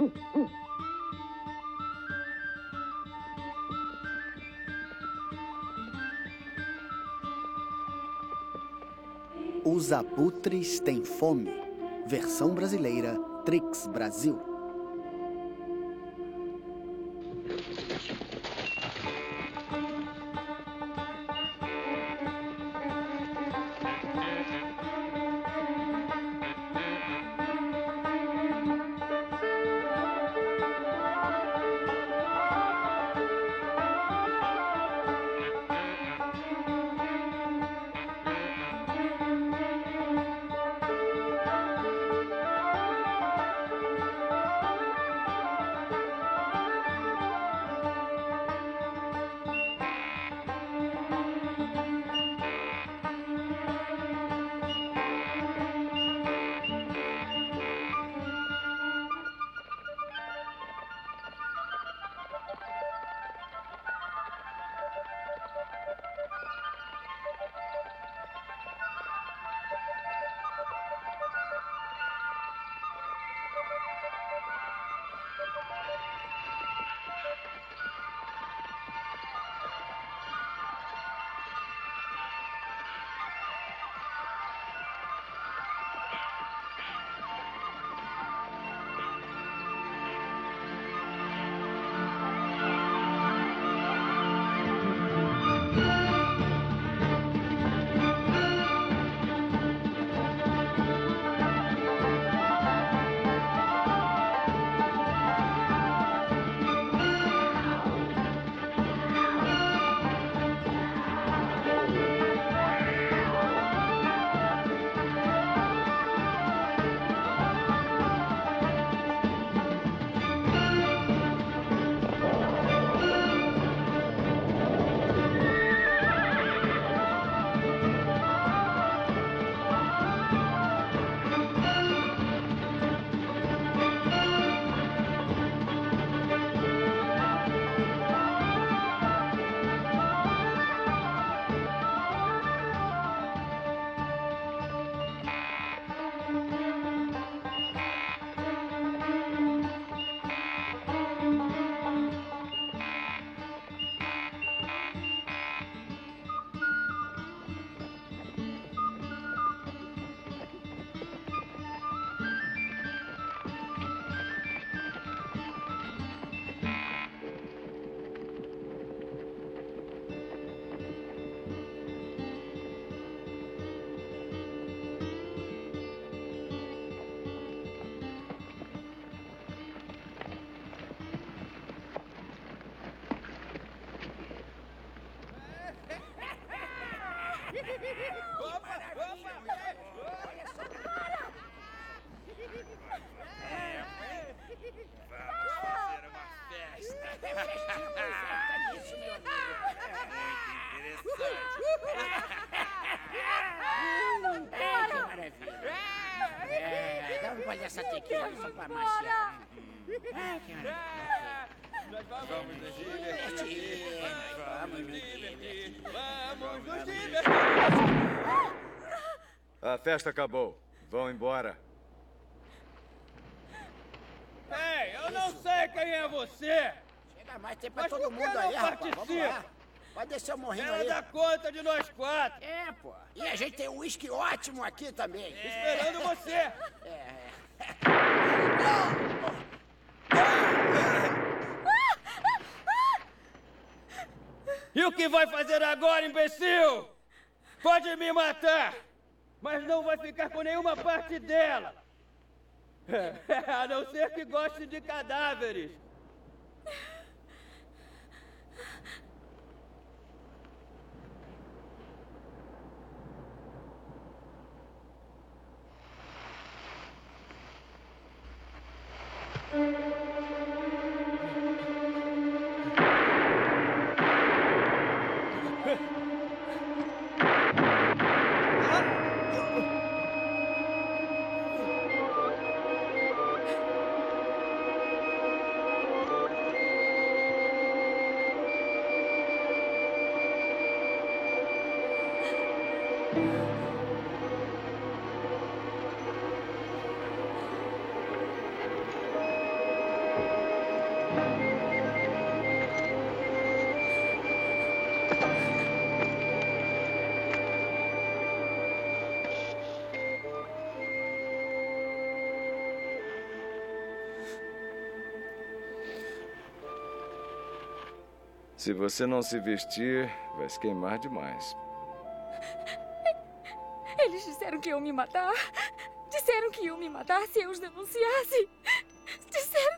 Os Abutres Têm Fome. Versão brasileira, Trix Brasil. Olha essa tequila só pra maciar. Vamos nos divertir. Vamos nos divertir. A festa acabou. Vão embora. Ei, eu não sei quem é você. Chega mais, tem pra todo mundo aí, rapaz. Vamos lá. Pode descer o morrinho aí. Ela dá conta de nós quatro. É, pô. E a gente tem um uísque ótimo aqui também. Esperando você. E o que vai fazer agora, imbecil? Pode me matar, mas não vai ficar com nenhuma parte dela. A não ser que goste de cadáveres. Se você não se vestir, vai se queimar demais. Eles disseram que iam me matar. Disseram que iam me matar se eu os denunciasse. Disseram...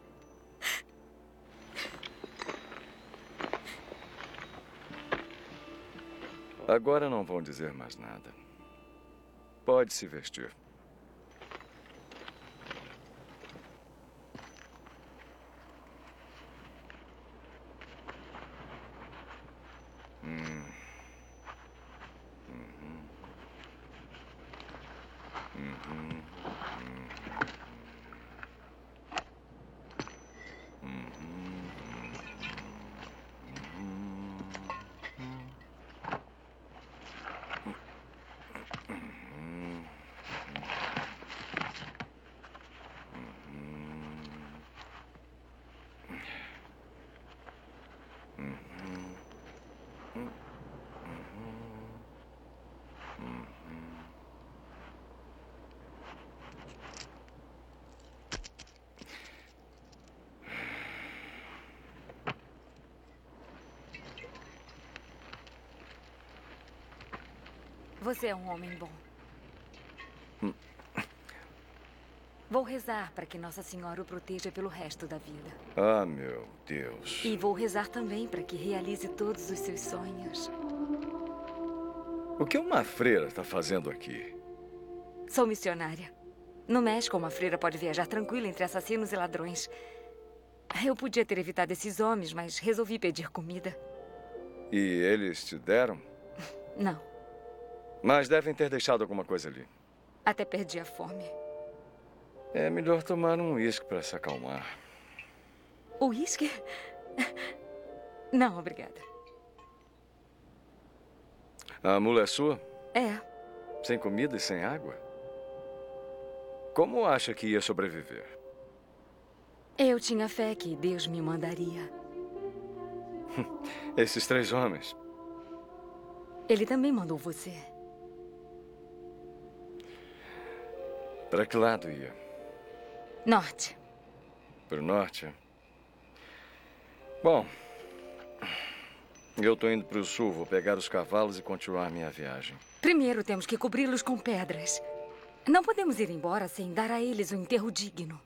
Agora não vão dizer mais nada. Pode se vestir. Você é um homem bom. Vou rezar para que Nossa Senhora o proteja pelo resto da vida. Ah, meu Deus. E vou rezar também para que realize todos os seus sonhos. O que uma freira está fazendo aqui? Sou missionária. No México, uma freira pode viajar tranquila entre assassinos e ladrões. Eu podia ter evitado esses homens, mas resolvi pedir comida. E eles te deram? Não. Mas devem ter deixado alguma coisa ali. Até perdi a fome. É melhor tomar um uísque para se acalmar. Uísque? Não, obrigada. A mula é sua? É. Sem comida e sem água? Como acha que ia sobreviver? Eu tinha fé que Deus me mandaria. Esses 3 homens. Ele também mandou você. Para que lado ia? Norte. Para o norte? Bom, eu estou indo para o sul. Vou pegar os cavalos e continuar minha viagem. Primeiro temos que cobri-los com pedras. Não podemos ir embora sem dar a eles um enterro digno.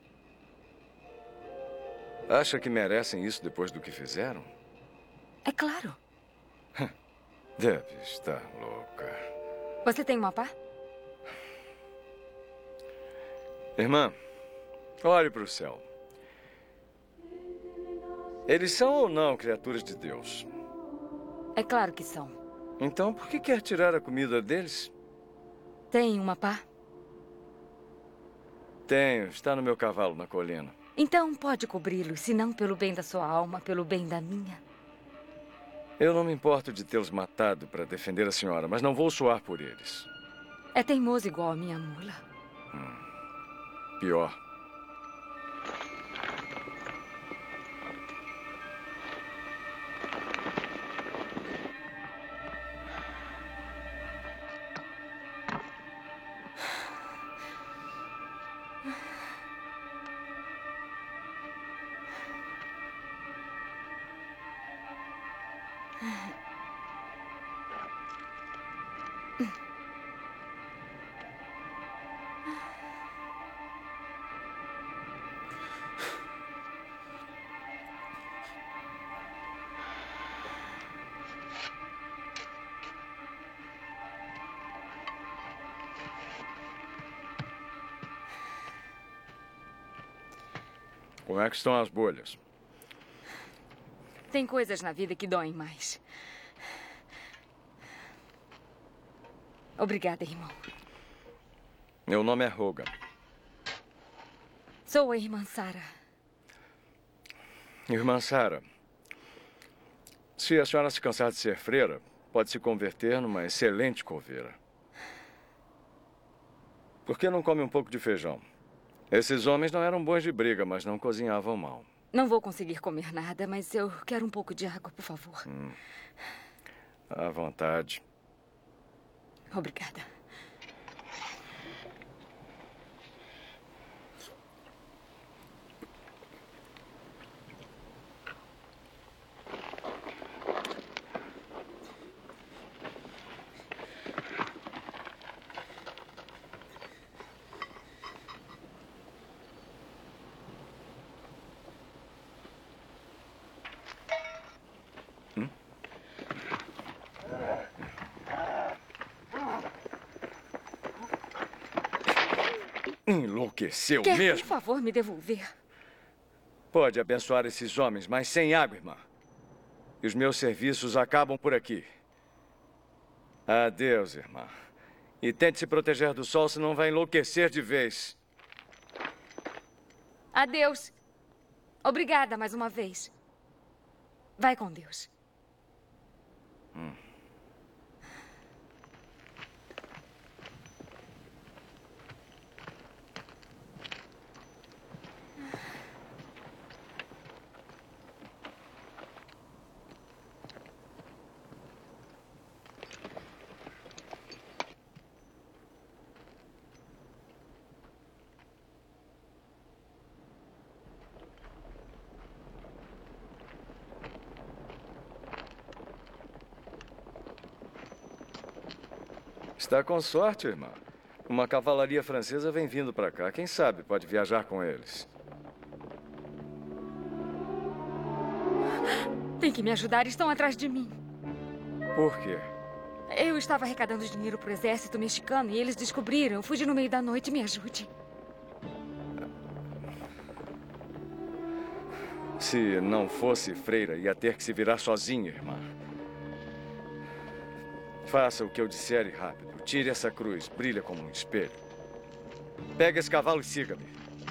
Acha que merecem isso depois do que fizeram? É claro. Deve estar louca. Você tem uma pá? Irmã, olhe para o céu. Eles são ou não criaturas de Deus? É claro que são. Então, por que quer tirar a comida deles? Tem uma pá? Tenho. Está no meu cavalo, na colina. Então pode cobri-los, se não pelo bem da sua alma, pelo bem da minha. Eu não me importo de tê-los matado para defender a senhora, mas não vou suar por eles. É teimoso igual a minha mula. Pior. Como é que estão as bolhas? Tem coisas na vida que doem mais. Obrigada, irmão. Meu nome é Hogan. Sou a irmã Sara. Irmã Sara, se a senhora se cansar de ser freira, pode se converter numa excelente coveira. Por que não come um pouco de feijão? Esses homens não eram bons de briga, mas não cozinhavam mal. Não vou conseguir comer nada, mas eu quero um pouco de água, por favor. À vontade. Obrigada. Enlouqueceu Quer, mesmo? por favor, me devolver? Pode abençoar esses homens, mas sem água, irmã. E os meus serviços acabam por aqui. Adeus, irmã. E tente se proteger do sol, senão vai enlouquecer de vez. Adeus. Obrigada mais uma vez. Vai com Deus. Está com sorte, irmã. Uma cavalaria francesa vem vindo para cá. Quem sabe pode viajar com eles. Tem que me ajudar. Estão atrás de mim. Por quê? Eu estava arrecadando dinheiro para o exército mexicano e eles descobriram. Eu fugi no meio da noite. Me ajude. Se não fosse freira, ia ter que se virar sozinha, irmã. Faça o que eu disser e rápido. Tire essa cruz. Brilha como um espelho. Pega esse cavalo e siga-me.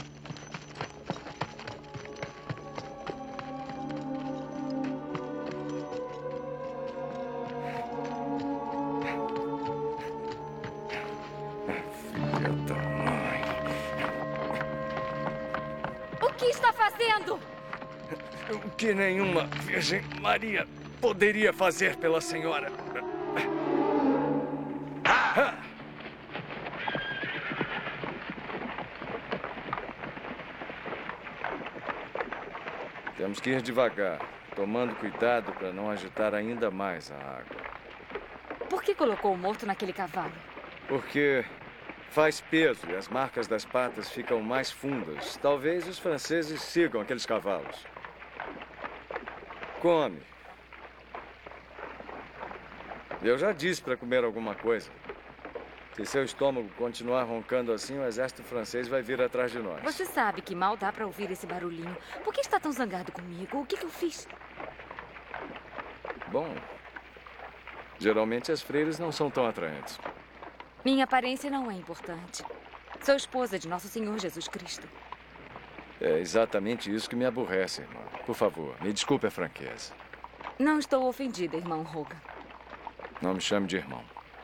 Filha da mãe. O que está fazendo? O que nenhuma Virgem Maria poderia fazer pela senhora. Temos que ir devagar, tomando cuidado para não agitar ainda mais a água. Por que colocou o morto naquele cavalo? Porque faz peso e as marcas das patas ficam mais fundas. Talvez os franceses sigam aqueles cavalos. Come. Eu já disse para comer alguma coisa. Se seu estômago continuar roncando assim, o exército francês vai vir atrás de nós. Você sabe que mal dá para ouvir esse barulhinho. Por que está tão zangado comigo? O que eu fiz? Bom, geralmente as freiras não são tão atraentes. Minha aparência não é importante. Sou esposa de Nosso Senhor Jesus Cristo. É exatamente isso que me aborrece, irmã. Por favor, me desculpe a franqueza. Não estou ofendida, irmão Hogan. Não me chame de irmão.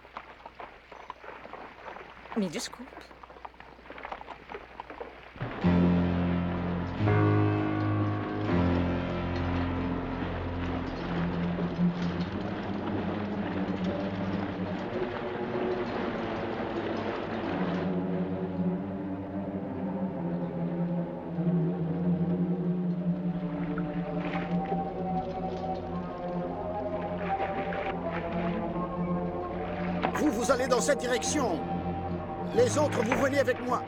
Me desculpe. Vous allez dans cette direction. Les autres, vous venez avec moi.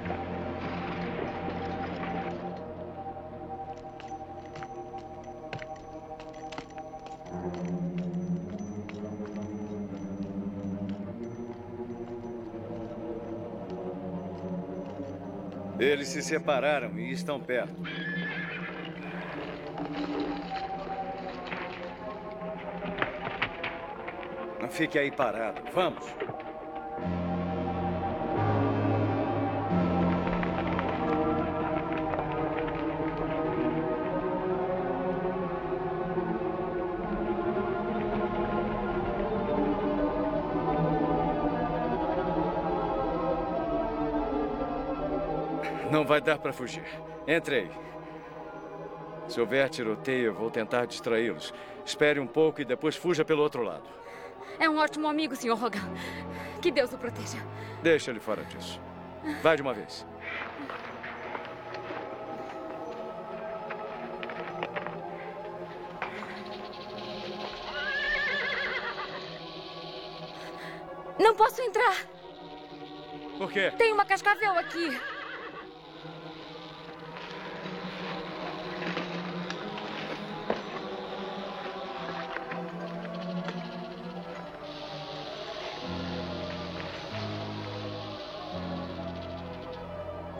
Eles se separaram e estão perto. Não fique aí parado. Vamos. Não vai dar para fugir. Entre aí. Se houver tiroteio, eu vou tentar distraí-los. Espere um pouco e depois fuja pelo outro lado. É um ótimo amigo, Sr. Hogan. Que Deus o proteja. Deixa ele fora disso. Vai de uma vez. Não posso entrar. Por quê? Tem uma cascavel aqui.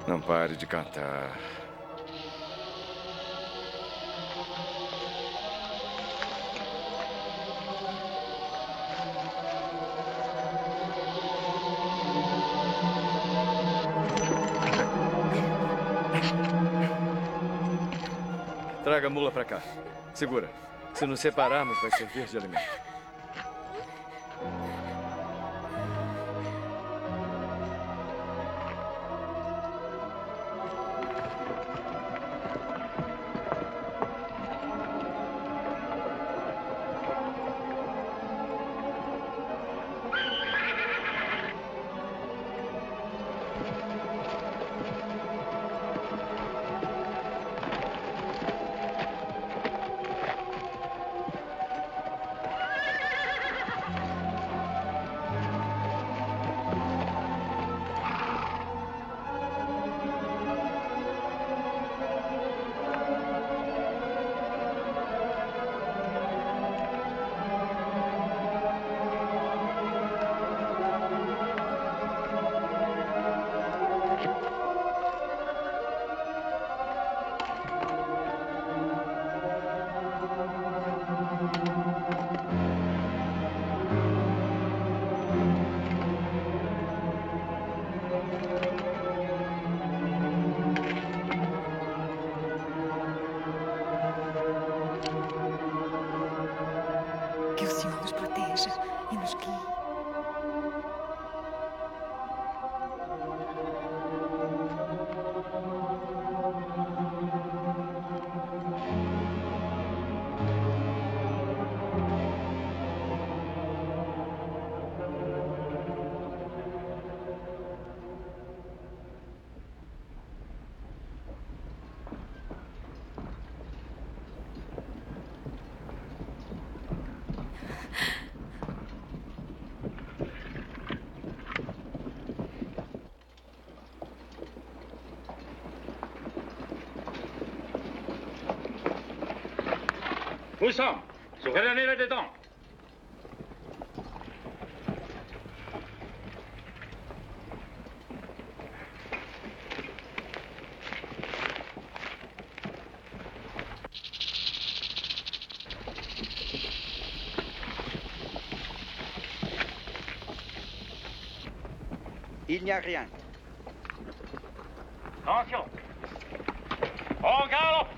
Não pare de cantar. Traga a mula pra cá. Segura. Se nos separarmos, vai servir de alimento. Que o Senhor nos proteja e nos guie. Poussant, souvenez les dedans. Il n'y a rien. Attention. En galop.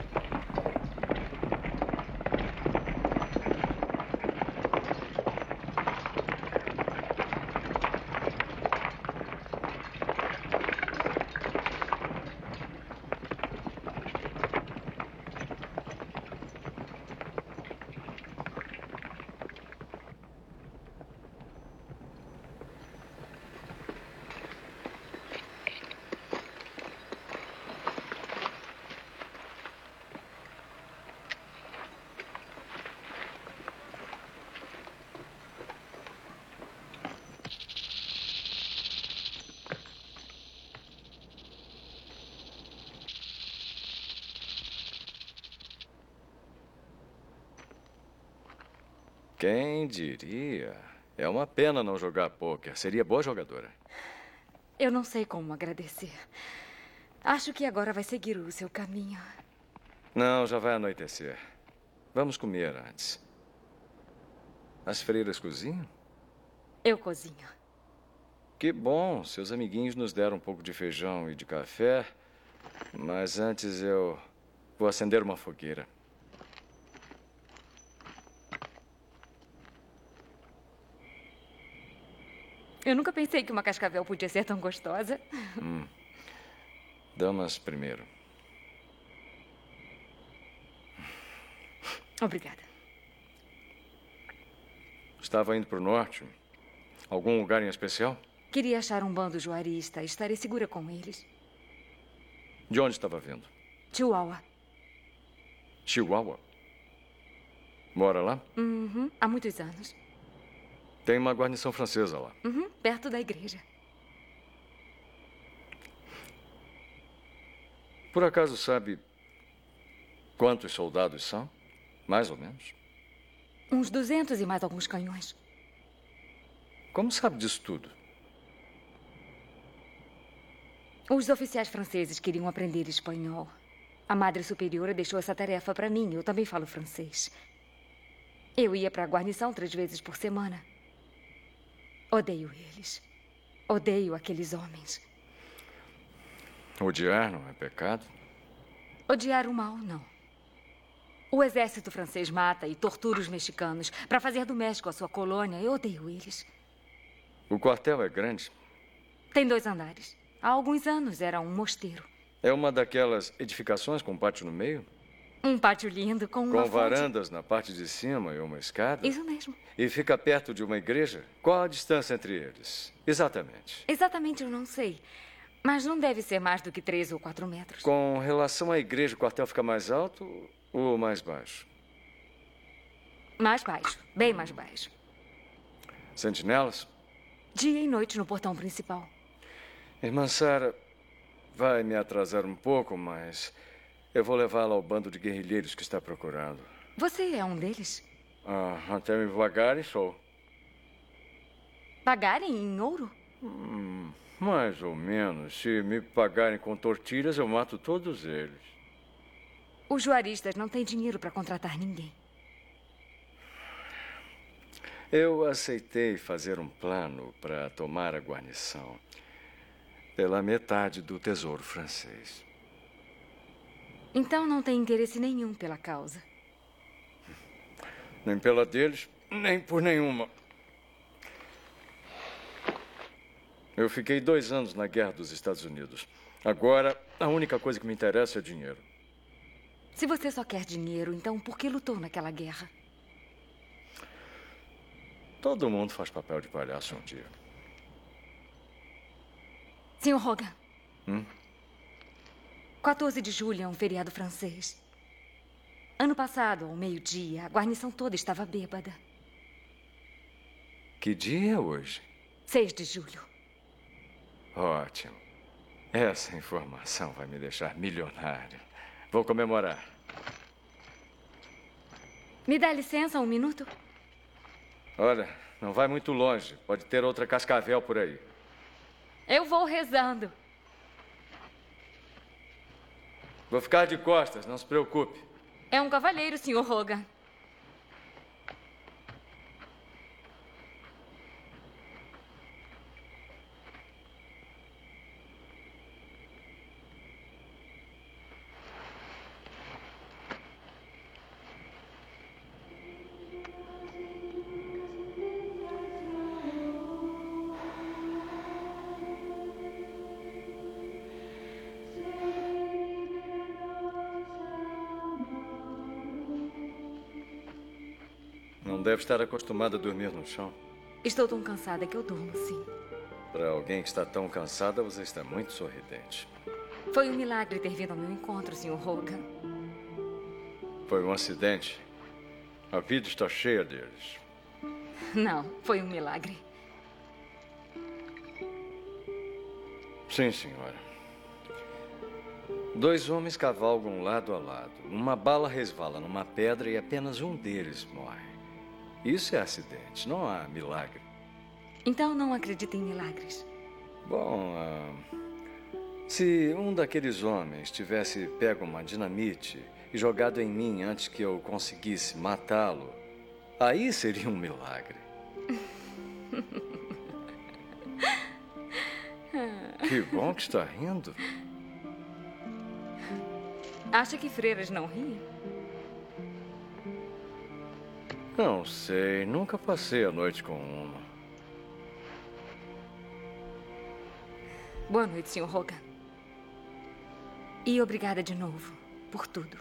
Quem diria? É uma pena não jogar pôquer. Seria boa jogadora. Eu não sei como agradecer. Acho que agora vai seguir o seu caminho. Não, já vai anoitecer. Vamos comer antes. As freiras cozinham? Eu cozinho. Que bom. Seus amiguinhos nos deram um pouco de feijão e de café. Mas antes eu vou acender uma fogueira. Eu nunca pensei que uma cascavel podia ser tão gostosa. Damas primeiro. Obrigada. Estava indo para o norte? Algum lugar em especial? Queria achar um bando juarista e estarei segura com eles. De onde estava vindo? Chihuahua. Chihuahua? Mora lá? Uhum, há muitos anos. Tem uma guarnição francesa lá. Uhum, perto da igreja. Por acaso sabe quantos soldados são? Mais ou menos? Uns 200 e mais alguns canhões. Como sabe disso tudo? Os oficiais franceses queriam aprender espanhol. A Madre Superiora deixou essa tarefa para mim. Eu também falo francês. Eu ia para a guarnição 3 vezes por semana. Odeio eles. Odeio aqueles homens. Odiar não é pecado? Odiar o mal, não. O exército francês mata e tortura os mexicanos para fazer do México a sua colônia. Eu odeio eles. O quartel é grande? Tem 2 andares. Há alguns anos era um mosteiro. É uma daquelas edificações com pátio no meio? Um pátio lindo com uma fonte. varandas na parte de cima e uma escada? Isso mesmo. E fica perto de uma igreja? Qual a distância entre eles? Exatamente. Exatamente, eu não sei. Mas não deve ser mais do que 3 ou 4 metros. Com relação à igreja, o quartel fica mais alto ou mais baixo? Mais baixo. Bem mais baixo. Sentinelas? Dia e noite no portão principal. Irmã Sara, vai me atrasar um pouco, mas eu vou levá-la ao bando de guerrilheiros que está procurando. Você é um deles? Até me pagarem, sou. Pagarem em ouro? Mais ou menos. Se me pagarem com tortilhas, eu mato todos eles. Os juaristas não têm dinheiro para contratar ninguém. Eu aceitei fazer um plano para tomar a guarnição pela metade do tesouro francês. Então não tem interesse nenhum pela causa. Nem pela deles, nem por nenhuma. Eu fiquei 2 anos na guerra dos Estados Unidos. Agora, a única coisa que me interessa é dinheiro. Se você só quer dinheiro, então por que lutou naquela guerra? Todo mundo faz papel de palhaço um dia. Sr. Hogan. 14 de julho é um feriado francês. Ano passado, ao meio-dia, a guarnição toda estava bêbada. Que dia é hoje? 6 de julho. Ótimo. Essa informação vai me deixar milionário. Vou comemorar. Me dá licença 1 minuto? Olha, não vai muito longe. Pode ter outra cascavel por aí. Eu vou rezando. Vou ficar de costas, não se preocupe. É um cavalheiro, Sr. Hogan. Não deve estar acostumada a dormir no chão. Estou tão cansada que eu durmo, sim. Para alguém que está tão cansada, você está muito sorridente. Foi um milagre ter vindo ao meu encontro, Sr. Hogan. Foi um acidente. A vida está cheia deles. Não, foi um milagre. Sim, senhora. 2 homens cavalgam lado a lado. Uma bala resvala numa pedra e apenas um deles morre. Isso é acidente, não há milagre. Então não acredita em milagres? Bom, se um daqueles homens tivesse pego uma dinamite e jogado em mim antes que eu conseguisse matá-lo, aí seria um milagre. Que bom que está rindo. Acha que freiras não riem? Não sei, nunca passei a noite com uma. Boa noite, Sr. Hogan. E obrigada de novo por tudo.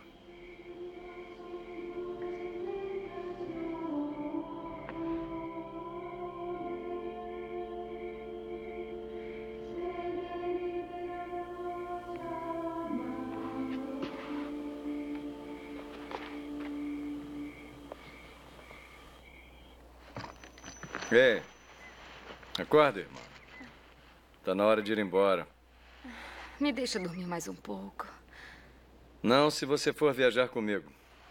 Ei, acorda, irmã. Está na hora de ir embora. Me deixa dormir mais um pouco. Não, se você for viajar comigo.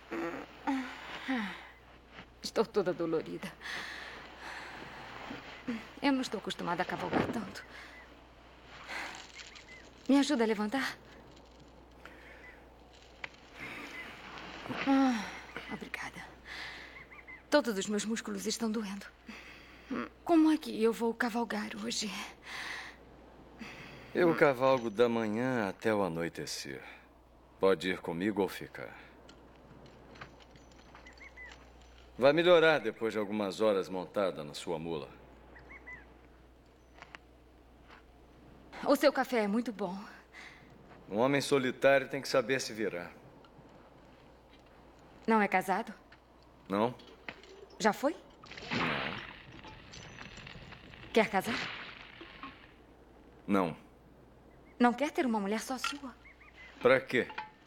Estou toda dolorida. Eu não estou acostumada a cavalgar tanto. Me ajuda a levantar? Obrigada. Todos os meus músculos estão doendo. Como é que eu vou cavalgar hoje? Eu cavalgo da manhã até o anoitecer. Pode ir comigo ou ficar. Vai melhorar depois de algumas horas montada na sua mula. O seu café é muito bom. Um homem solitário tem que saber se virar. Não é casado? Não? Já foi? Não. Quer casar? Não. Não quer ter uma mulher só sua? Pra quê?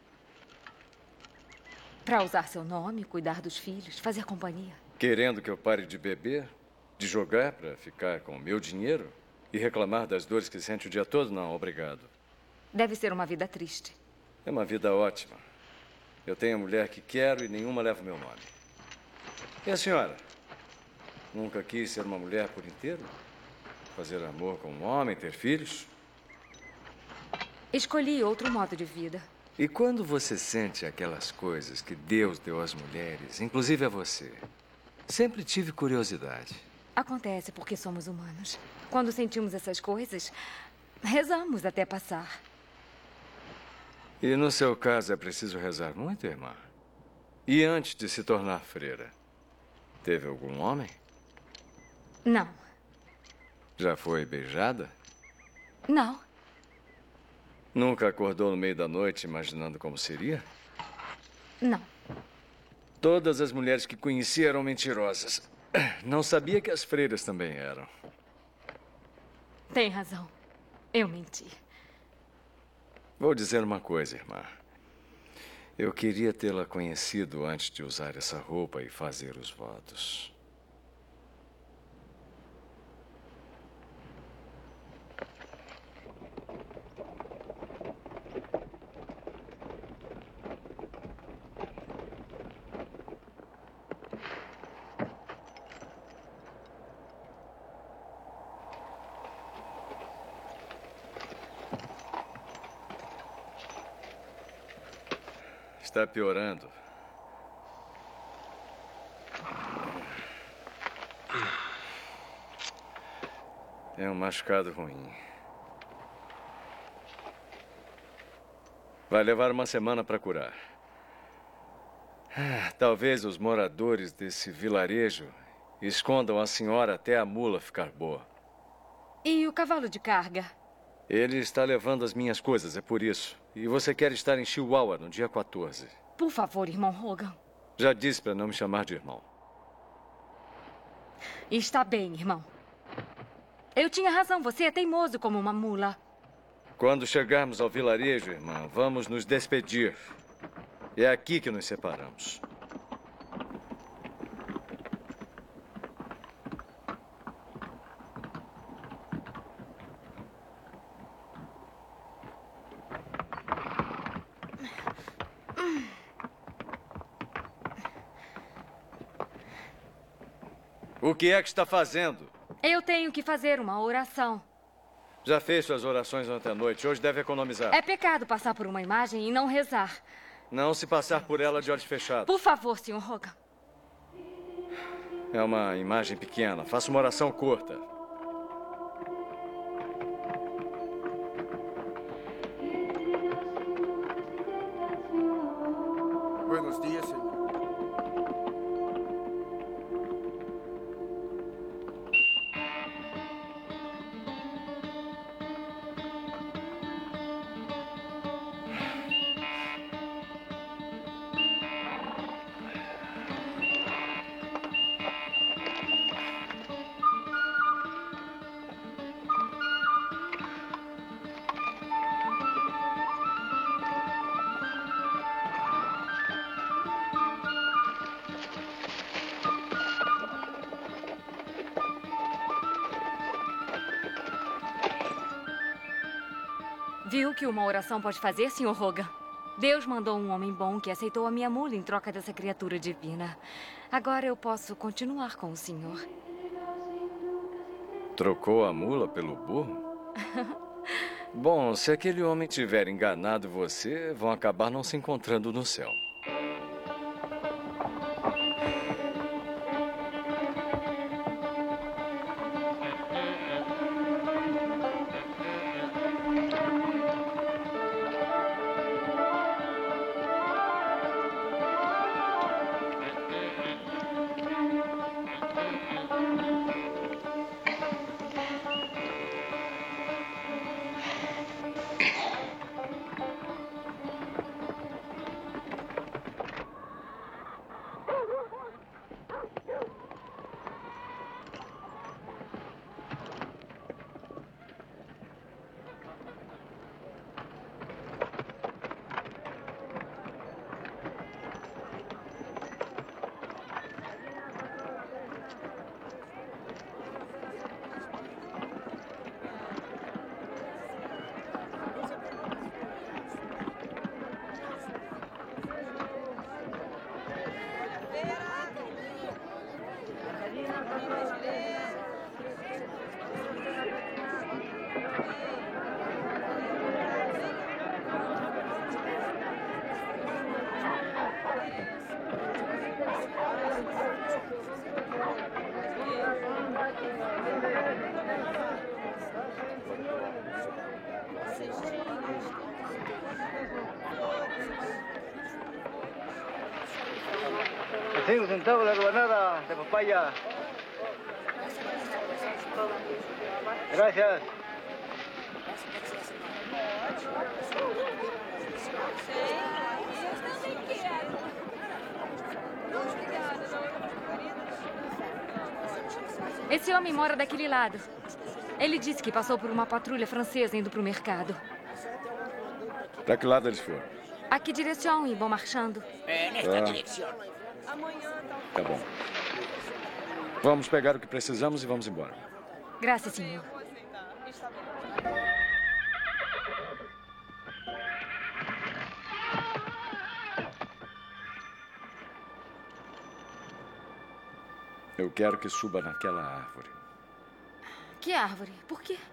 Pra usar seu nome, cuidar dos filhos, fazer companhia. Querendo que eu pare de beber? De jogar pra ficar com o meu dinheiro? E reclamar das dores que sente o dia todo? Não, obrigado. Deve ser uma vida triste. É uma vida ótima. Eu tenho a mulher que quero e nenhuma leva o meu nome. E a senhora? Nunca quis ser uma mulher por inteiro? Fazer amor com um homem, ter filhos? Escolhi outro modo de vida. E quando você sente aquelas coisas que Deus deu às mulheres, inclusive a você? Sempre tive curiosidade. Acontece porque somos humanos. Quando sentimos essas coisas, rezamos até passar. E no seu caso é preciso rezar muito, irmã? E antes de se tornar freira, teve algum homem? Não. Já foi beijada? Não. Nunca acordou no meio da noite imaginando como seria? Não. Todas as mulheres que conheci eram mentirosas. Não sabia que as freiras também eram. Tem razão. Eu menti. Vou dizer uma coisa, irmã. Eu queria tê-la conhecido antes de usar essa roupa e fazer os votos. Está piorando. É um machucado ruim. Vai levar uma semana para curar. Talvez os moradores desse vilarejo escondam a senhora até a mula ficar boa. E o cavalo de carga? Ele está levando as minhas coisas, é por isso. E você quer estar em Chihuahua no dia 14. Por favor, irmão Hogan. Já disse para não me chamar de irmão. Está bem, irmão. Eu tinha razão, você é teimoso como uma mula. Quando chegarmos ao vilarejo, irmã, vamos nos despedir. É aqui que nos separamos. O que é que está fazendo? Eu tenho que fazer uma oração. Já fez suas orações ontem à noite. Hoje deve economizar. É pecado passar por uma imagem e não rezar. Não se passar por ela de olhos fechados. Por favor, Sr. Hogan. É uma imagem pequena. Faça uma oração curta. Buenos dias, senhor. Viu o que uma oração pode fazer, Sr. Hogan? Deus mandou um homem bom que aceitou a minha mula em troca dessa criatura divina. Agora eu posso continuar com o senhor. Trocou a mula pelo burro? Bom, se aquele homem tiver enganado você, vão acabar não se encontrando no céu. $5 centavos la rebanada de papaya. Gracias. Esse homem mora daquele lado. Ele disse que passou por uma patrulha francesa indo para o mercado. Para que lado eles foram? A que direção, e bom marchando? Nesta direção. Tá bom. Vamos pegar o que precisamos e vamos embora. Graças, senhor. Eu quero que suba naquela árvore. Que árvore? Por quê?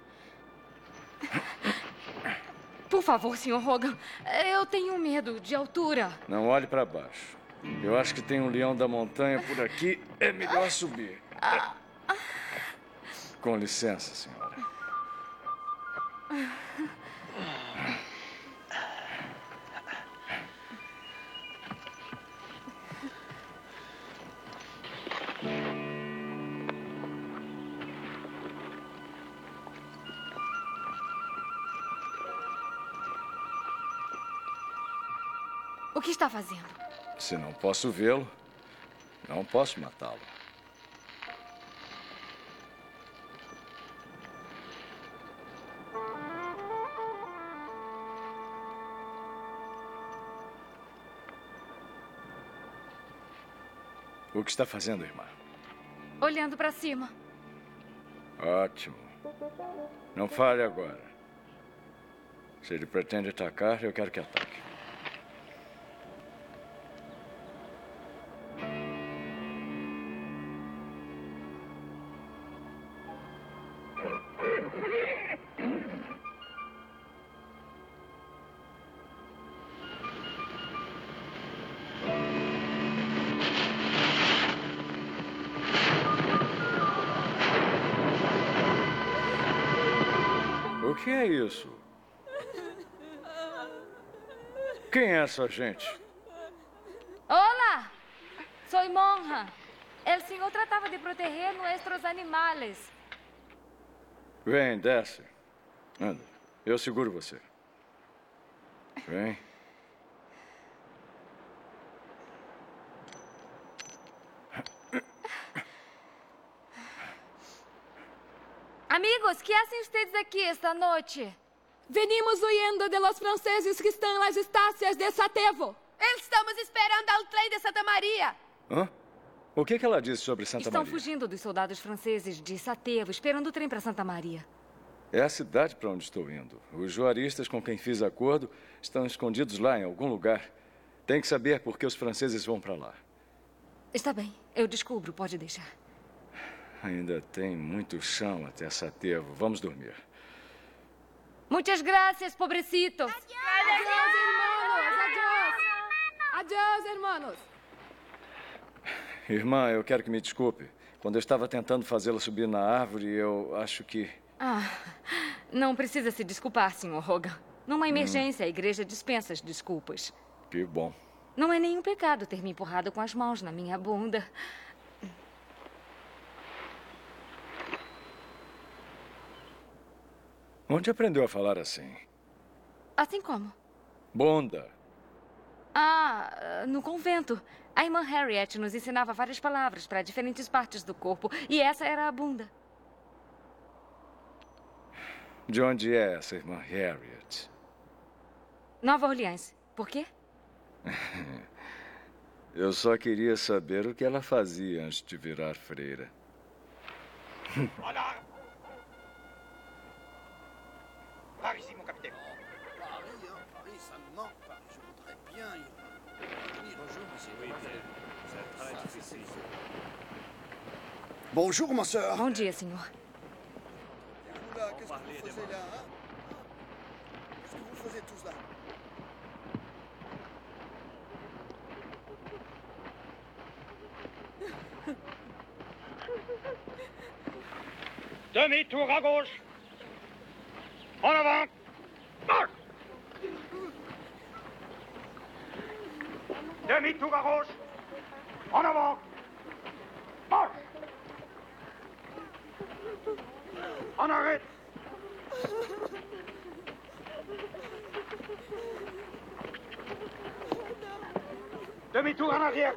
Por favor, senhor Hogan. Eu tenho medo de altura. Não olhe para baixo. Eu acho que tem um leão da montanha por aqui. É melhor subir. Com licença, senhora. O que está fazendo? Se não posso vê-lo, não posso matá-lo. O que está fazendo, irmã? Olhando para cima. Ótimo. Não fale agora. Se ele pretende atacar, eu quero que ataque. O que é isso? Quem é essa gente? Olá! Sou monja. O senhor tratava de proteger nossos animais. Vem, desce. Anda, eu seguro você. Vem. Amigos, que hacen ustedes aqui esta noite? Venimos huyendo de los franceses que estão en las estácias de Satevo. Estamos esperando ao trem de Santa Maria. Hã? O que ela disse sobre Santa Estão Maria? fugindo dos soldados franceses de Satevo, esperando o trem para Santa Maria. É a cidade para onde estou indo. Os juaristas com quem fiz acordo estão escondidos lá em algum lugar. Tem que saber por que os franceses vão para lá. Está bem, eu descubro, pode deixar. Ainda tem muito chão até Satevo. Vamos dormir. Muchas gracias, pobrecito. Adiós, hermanos. Adiós. Adiós, hermanos. Irmã, eu quero que me desculpe. Quando eu estava tentando fazê-la subir na árvore, eu acho que... Não precisa se desculpar, Sr. Hogan. Numa emergência, a igreja dispensa as desculpas. Que bom. Não é nenhum pecado ter me empurrado com as mãos na minha bunda. Onde aprendeu a falar assim? Assim como? Bunda. No convento. A irmã Harriet nos ensinava várias palavras para diferentes partes do corpo. E essa era a bunda. De onde é essa irmã Harriet? Nova Orleans. Por quê? Eu só queria saber o que ela fazia antes de virar freira. Olá! Par ici, mon capitaine. Paris, ça me manque, Paris. Je voudrais bien y revenir un jour, mais c'est très difficile. Bonjour, ma sœur. Bom dia, senhor. Qu'est-ce que vous faisiez là, hein? Qu'est-ce que vous faisiez tous là? Demi-tour à gauche. En avant. Marche. Demi-tour à gauche. En avant. Marche. En arrêt. Demi-tour en arrière.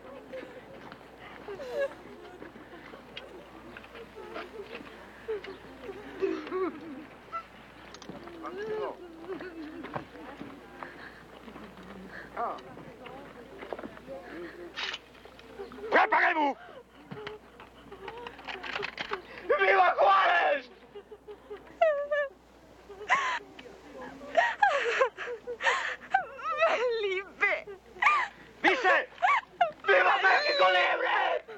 Préparez-vous! Viva Juárez! Felipe! Dice! ¡Viva México libre!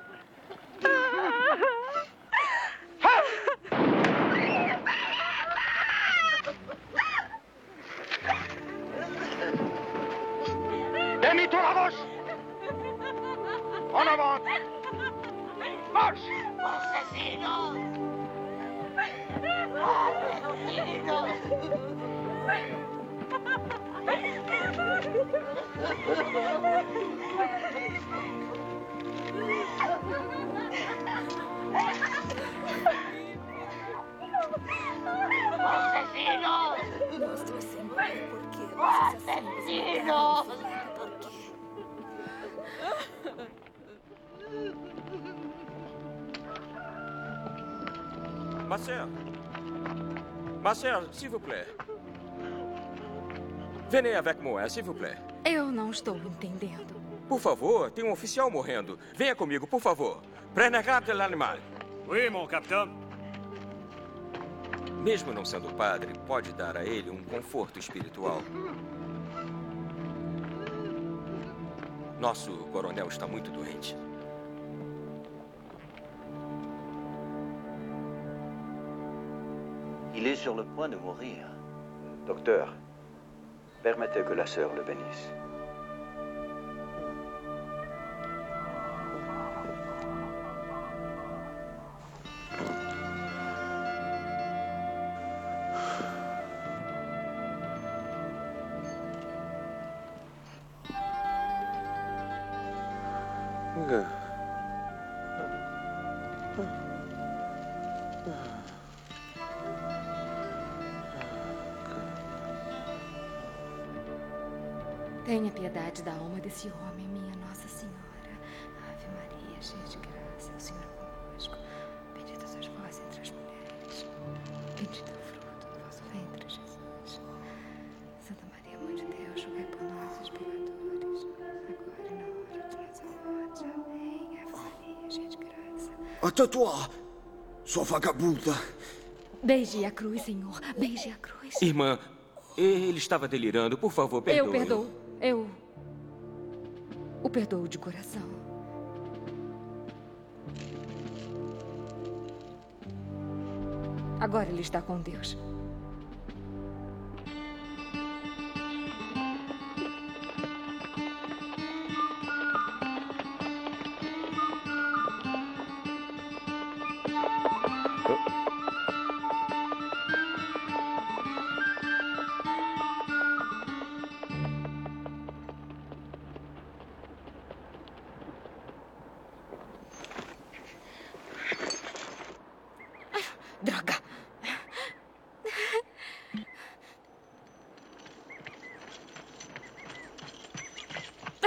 Demi-tour à gauche! En avant! Marche! ¡Asesino! ¡Asesino! ¡Asesino! Mostra sempre por quê. ¡Asesino! Ma sœur, s'il vous plaît. Venez avec moi, s'il vous plaît. Eu não estou entendendo. Por favor, tem um oficial morrendo. Venha comigo, por favor. Prenez garde l'animal. Oui, mon capitaine. Mesmo não sendo padre, pode dar a ele um conforto espiritual. Nosso coronel está muito doente. Il est sur le point de mourir. Docteur, permettez que la sœur le bénisse. Tenha piedade da alma desse homem, minha Nossa Senhora. Ave Maria, cheia de graça, o Senhor é convosco. Bendita sois vós entre as mulheres. Bendito é o fruto do vosso ventre, Jesus. Santa Maria, Mãe de Deus, rogai por nós, os pecadores, agora e na hora de nossa morte. Amém. Ave Maria, cheia de graça. Attends-toi, sua vagabunda. Beije a cruz, Senhor. Beije a cruz. Irmã, ele estava delirando. Por favor, perdoe. Eu perdoo. Eu o perdoo de coração. Agora ele está com Deus.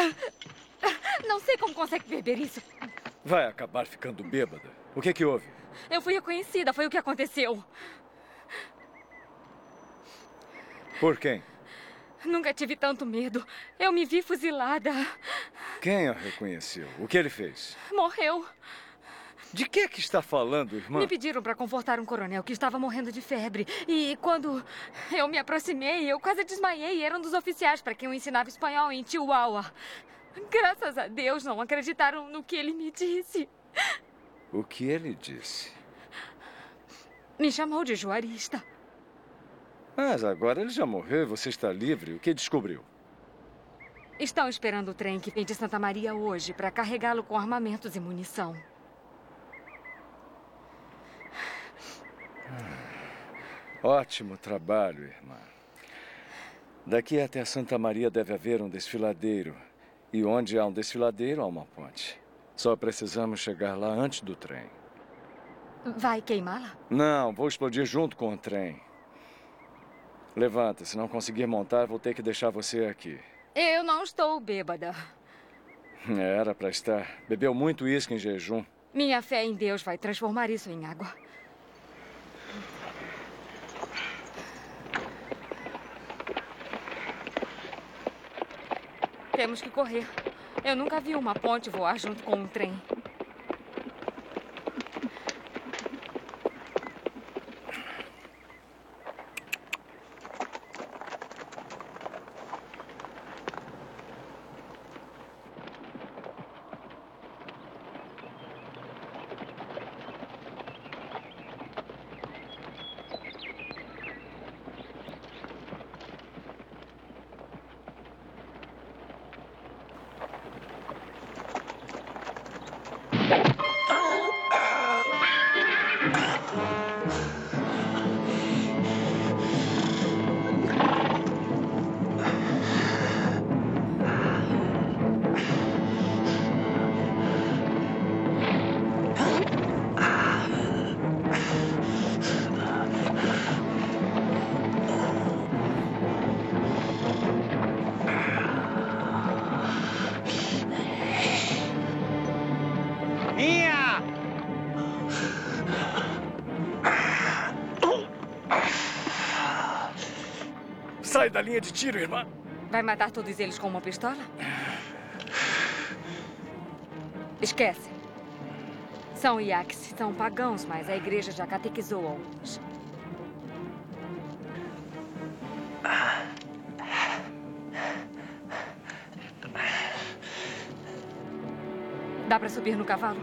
Não sei como consegue beber isso. Vai acabar ficando bêbada. O que houve? Eu fui reconhecida, foi o que aconteceu. Por quem? Nunca tive tanto medo. Eu me vi fuzilada. Quem a reconheceu? O que ele fez? Morreu. De que está falando, irmã? Me pediram para confortar um coronel que estava morrendo de febre. E quando eu me aproximei, eu quase desmaiei. Era um dos oficiais para quem eu ensinava espanhol em Chihuahua. Graças a Deus não acreditaram no que ele me disse. O que ele disse? Me chamou de juarista. Mas agora ele já morreu e você está livre. O que descobriu? Estão esperando o trem que vem de Santa Maria hoje para carregá-lo com armamentos e munição. Ótimo trabalho, irmã. Daqui até Santa Maria deve haver um desfiladeiro. E onde há um desfiladeiro, há uma ponte. Só precisamos chegar lá antes do trem. Vai queimá-la? Não, vou explodir junto com o trem. Levanta, se não conseguir montar, vou ter que deixar você aqui. Eu não estou bêbada. Era para estar. Bebeu muito uísque em jejum. Minha fé em Deus vai transformar isso em água. Temos que correr. Eu nunca vi uma ponte voar junto com um trem. Sai da linha de tiro, irmã. Vai matar todos eles com uma pistola? Esquece. São iaques, são pagãos, mas a igreja já catequizou alguns. Dá para subir no cavalo?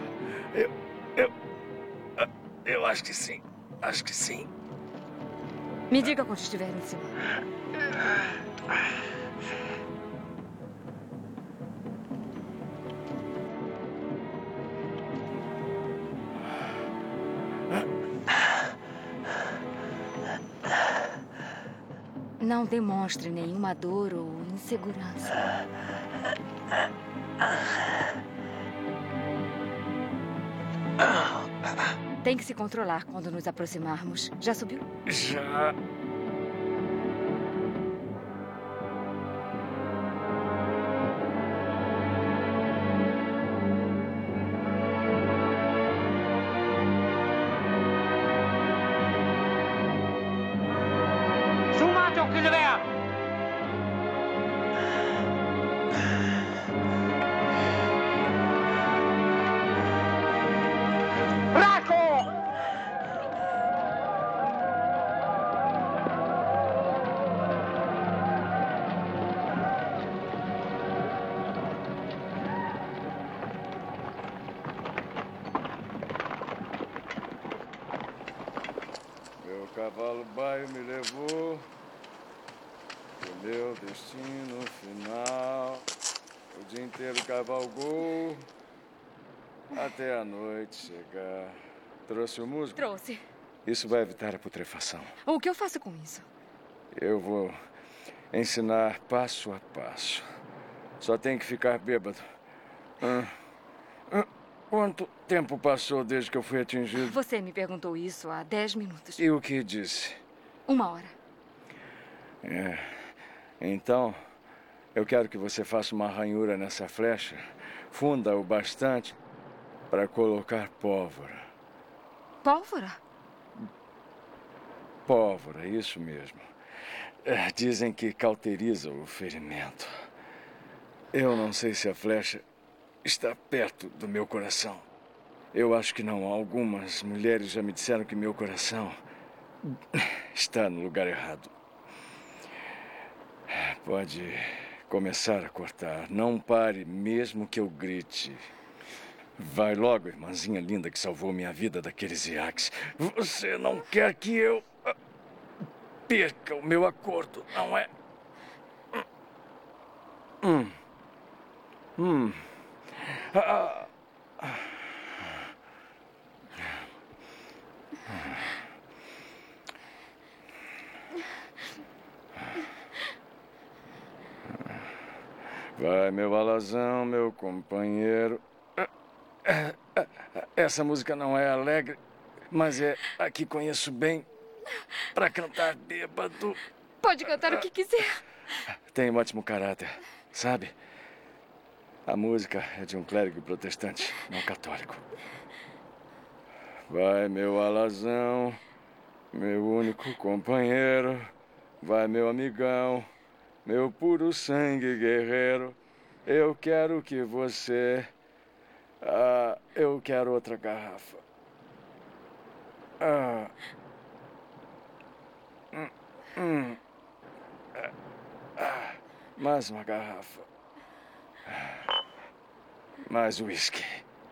Eu acho que sim. Acho que sim. Me diga quando estiver em cima. Não demonstre nenhuma dor ou insegurança. Tem que se controlar quando nos aproximarmos. Já subiu? Já. Meu cavalo baio me levou pro meu destino final. O dia inteiro cavalgou até a noite chegar. Trouxe o músico? Trouxe. Isso vai evitar a putrefação. O que eu faço com isso? Eu vou ensinar passo a passo. Só tem que ficar bêbado. Quanto tempo passou desde que eu fui atingido? Você me perguntou isso há 10 minutos. E o que disse? 1 hora. Então, Eu quero que você faça uma ranhura nessa flecha, funda o bastante para colocar pólvora. Pólvora? Pólvora, isso mesmo. Dizem que cauteriza o ferimento. Eu não sei se a flecha está perto do meu coração. Eu acho que não. Algumas mulheres já me disseram que meu coração está no lugar errado. Pode começar a cortar. Não pare, mesmo que eu grite. Vai logo, irmãzinha linda que salvou minha vida daqueles iaques. Você não quer que eu perca o meu acordo, não é? Vai, meu alazão, meu companheiro. Essa música não é alegre, mas é a que conheço bem para cantar bêbado. Pode cantar o que quiser. Tem um ótimo caráter, sabe? A música é de um clérigo protestante, não católico. Vai, meu alazão, meu único companheiro. Vai, meu amigão, meu puro sangue guerreiro. Eu quero que você... eu quero outra garrafa. Mais uma garrafa. Mais uísque.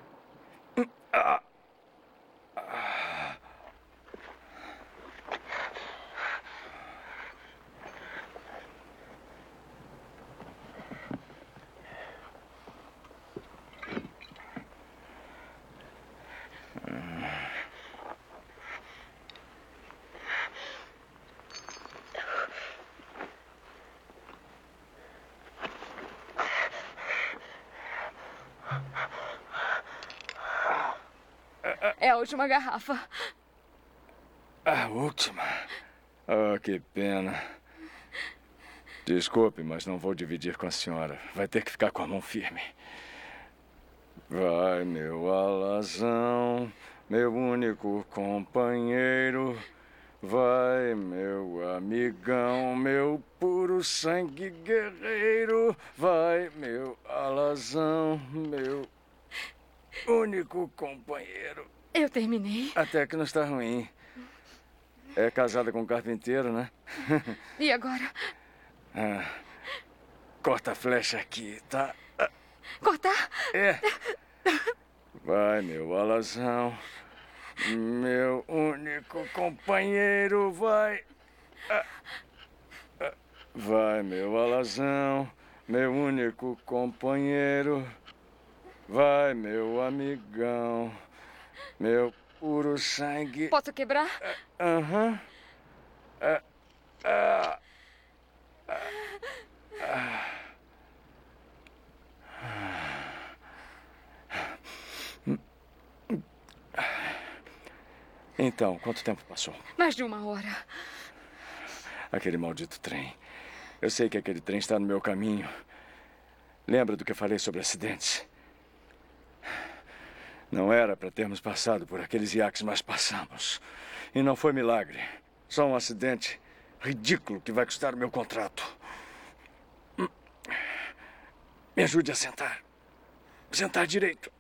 É a última garrafa. A última? Oh, que pena. Desculpe, mas não vou dividir com a senhora. Vai ter que ficar com a mão firme. Vai, meu alazão, meu único companheiro. Vai, meu amigão, meu puro sangue guerreiro. Vai, meu alazão, meu único companheiro. Eu terminei. Até que não está ruim. É casada com um carpinteiro, né? E agora? Corta a flecha aqui, tá? Cortar? É. Vai, meu alazão. Meu único companheiro, vai. Vai, meu alazão. Meu único companheiro. Vai, meu amigão. Meu puro sangue. Posso quebrar? Aham. Então, quanto tempo passou? Mais de 1 hora. Aquele maldito trem. Eu sei que aquele trem está no meu caminho. Lembra do que eu falei sobre acidentes? Não era para termos passado por aqueles iaques, mas passamos. E não foi milagre. Só um acidente ridículo que vai custar o meu contrato. Me ajude a sentar. Sentar direito.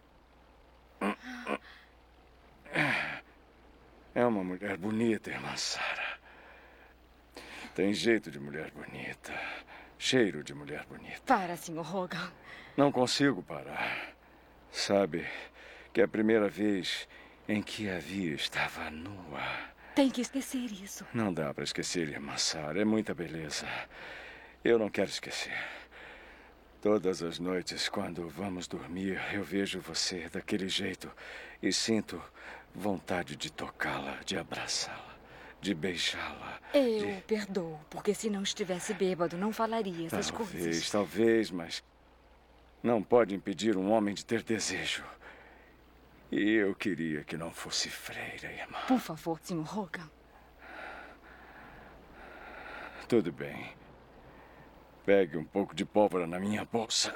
É uma mulher bonita, irmã Sara. Tem jeito de mulher bonita. Cheiro de mulher bonita. Para, Sr. Hogan. Não consigo parar. Sabe que é a primeira vez em que a vi estava nua. Tem que esquecer isso. Não dá para esquecer, irmã Sara. É muita beleza. Eu não quero esquecer. Todas as noites, quando vamos dormir, eu vejo você daquele jeito e sinto vontade de tocá-la, de abraçá-la, de beijá-la. Eu perdoo, porque se não estivesse bêbado, não falaria essas coisas. Talvez, mas não pode impedir um homem de ter desejo. E eu queria que não fosse freira, irmã. Por favor, Sr. Hogan. Tudo bem. Pegue um pouco de pólvora na minha bolsa.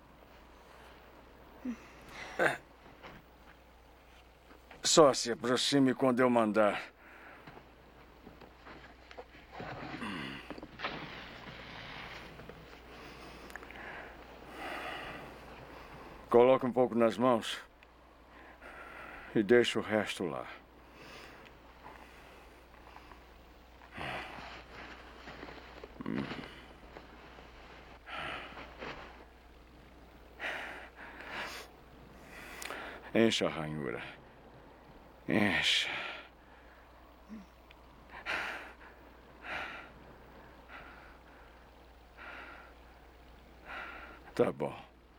Só se aproxime quando eu mandar. Coloque um pouco nas mãos e deixe o resto lá. Encha a ranhura. Encha. Tá bom.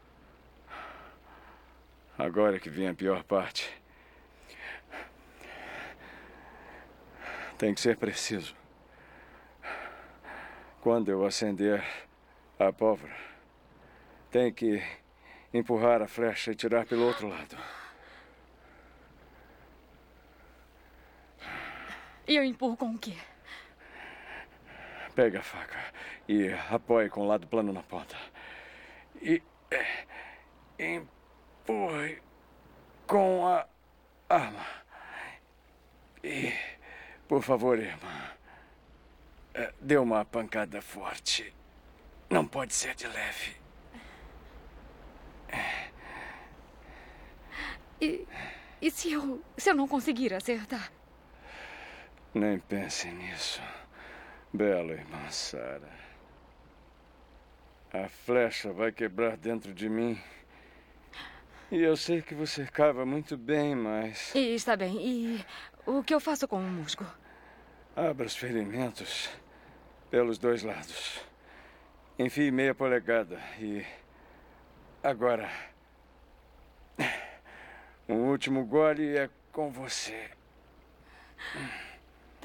Agora que vem a pior parte. Tem que ser preciso. Quando eu acender a pólvora, tem que empurrar a flecha e tirar pelo outro lado. E eu empurro com o quê? Pegue a faca e apoie com o lado plano na ponta. E empurre com a arma. E, por favor, irmã, dê uma pancada forte. Não pode ser de leve. E se eu não conseguir acertar? Nem pense nisso, bela irmã Sara. A flecha vai quebrar dentro de mim. E eu sei que você cava muito bem, mas... E está bem. E o que eu faço com o musgo? Abra os ferimentos pelos dois lados. Enfie meia polegada e... Agora... Um último gole é com você. Tá.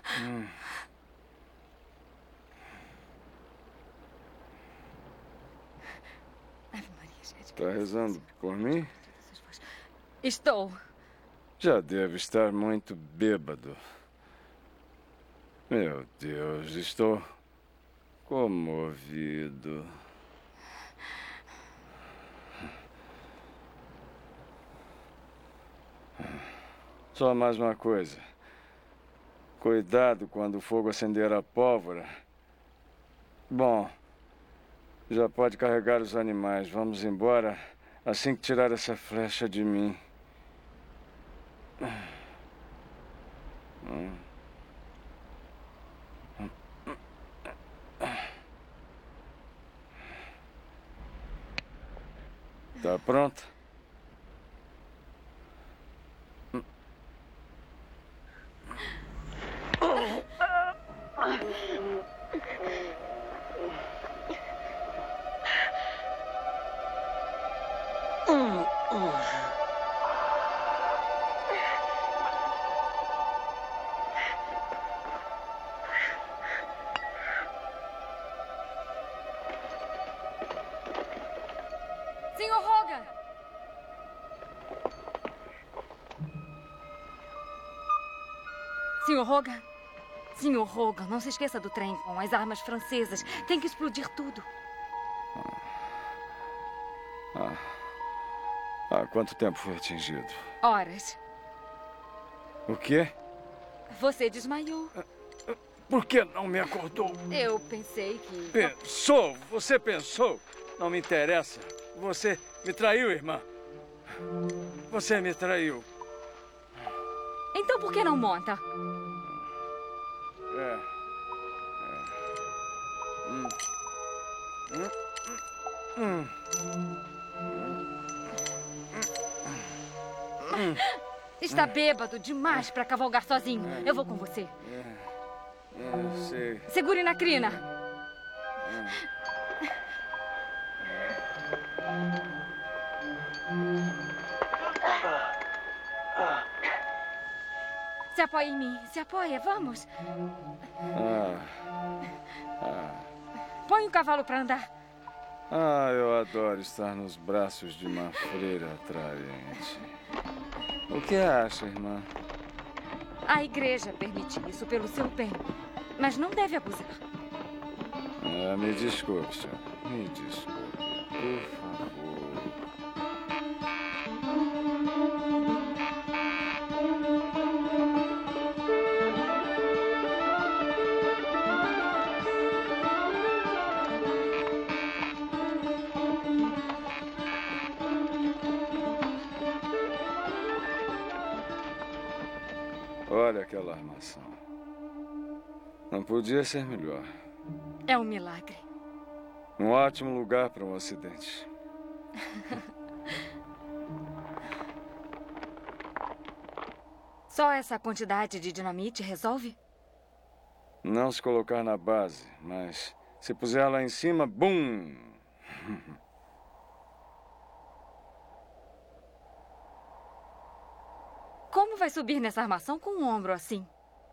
Ave Maria, gente. Está rezando por mim? Estou. Já deve estar muito bêbado. Meu Deus, estou comovido. Só mais uma coisa. Cuidado quando o fogo acender a pólvora. Bom, já pode carregar os animais. Vamos embora assim que tirar essa flecha de mim. Tá pronto? Senhor Hogan! Senhor Hogan? Senhor Hogan, não se esqueça do trem com as armas francesas. Tem que explodir tudo. Há quanto tempo foi atingido? Horas. O quê? Você desmaiou. Por que não me acordou? Eu pensei que... Pensou? Você pensou? Não me interessa. Você me traiu, irmã. Você me traiu. Então por que não monta? Está bêbado demais para cavalgar sozinho. Eu vou com você. Sei. Segure na crina. Se apoia em mim. Se apoia, vamos. Põe o cavalo para andar. Eu adoro estar nos braços de uma freira atraente. O que acha, irmã? A igreja permite isso pelo seu bem, mas não deve abusar. Me desculpe, senhor. Me desculpe, por favor. Olha aquela armação. Não podia ser melhor. É um milagre. Um ótimo lugar para um acidente. Só essa quantidade de dinamite resolve? Não se colocar na base, mas se puser lá em cima, bum! Como vai subir nessa armação com um ombro assim?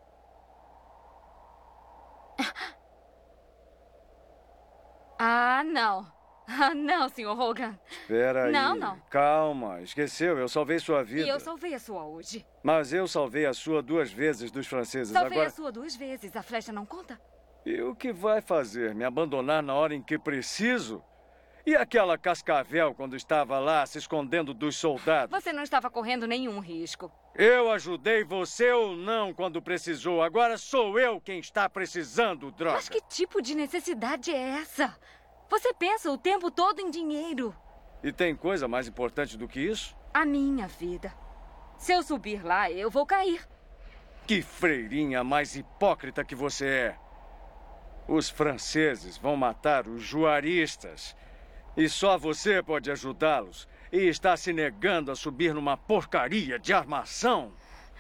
Ah, não. Ah, não, Sr. Hogan. Espera aí. Não. Calma, esqueceu, eu salvei sua vida. E eu salvei a sua hoje. Mas eu salvei a sua 2 vezes dos franceses. Salvei Agora... a sua 2 vezes. A flecha não conta? E o que vai fazer? Me abandonar na hora em que preciso? E aquela cascavel quando estava lá se escondendo dos soldados? Você não estava correndo nenhum risco. Eu ajudei você ou não quando precisou. Agora sou eu quem está precisando, droga. Mas que tipo de necessidade é essa? Você pensa o tempo todo em dinheiro. E tem coisa mais importante do que isso? A minha vida. Se eu subir lá, eu vou cair. Que freirinha mais hipócrita que você é. Os franceses vão matar os juaristas. E só você pode ajudá-los. E está se negando a subir numa porcaria de armação.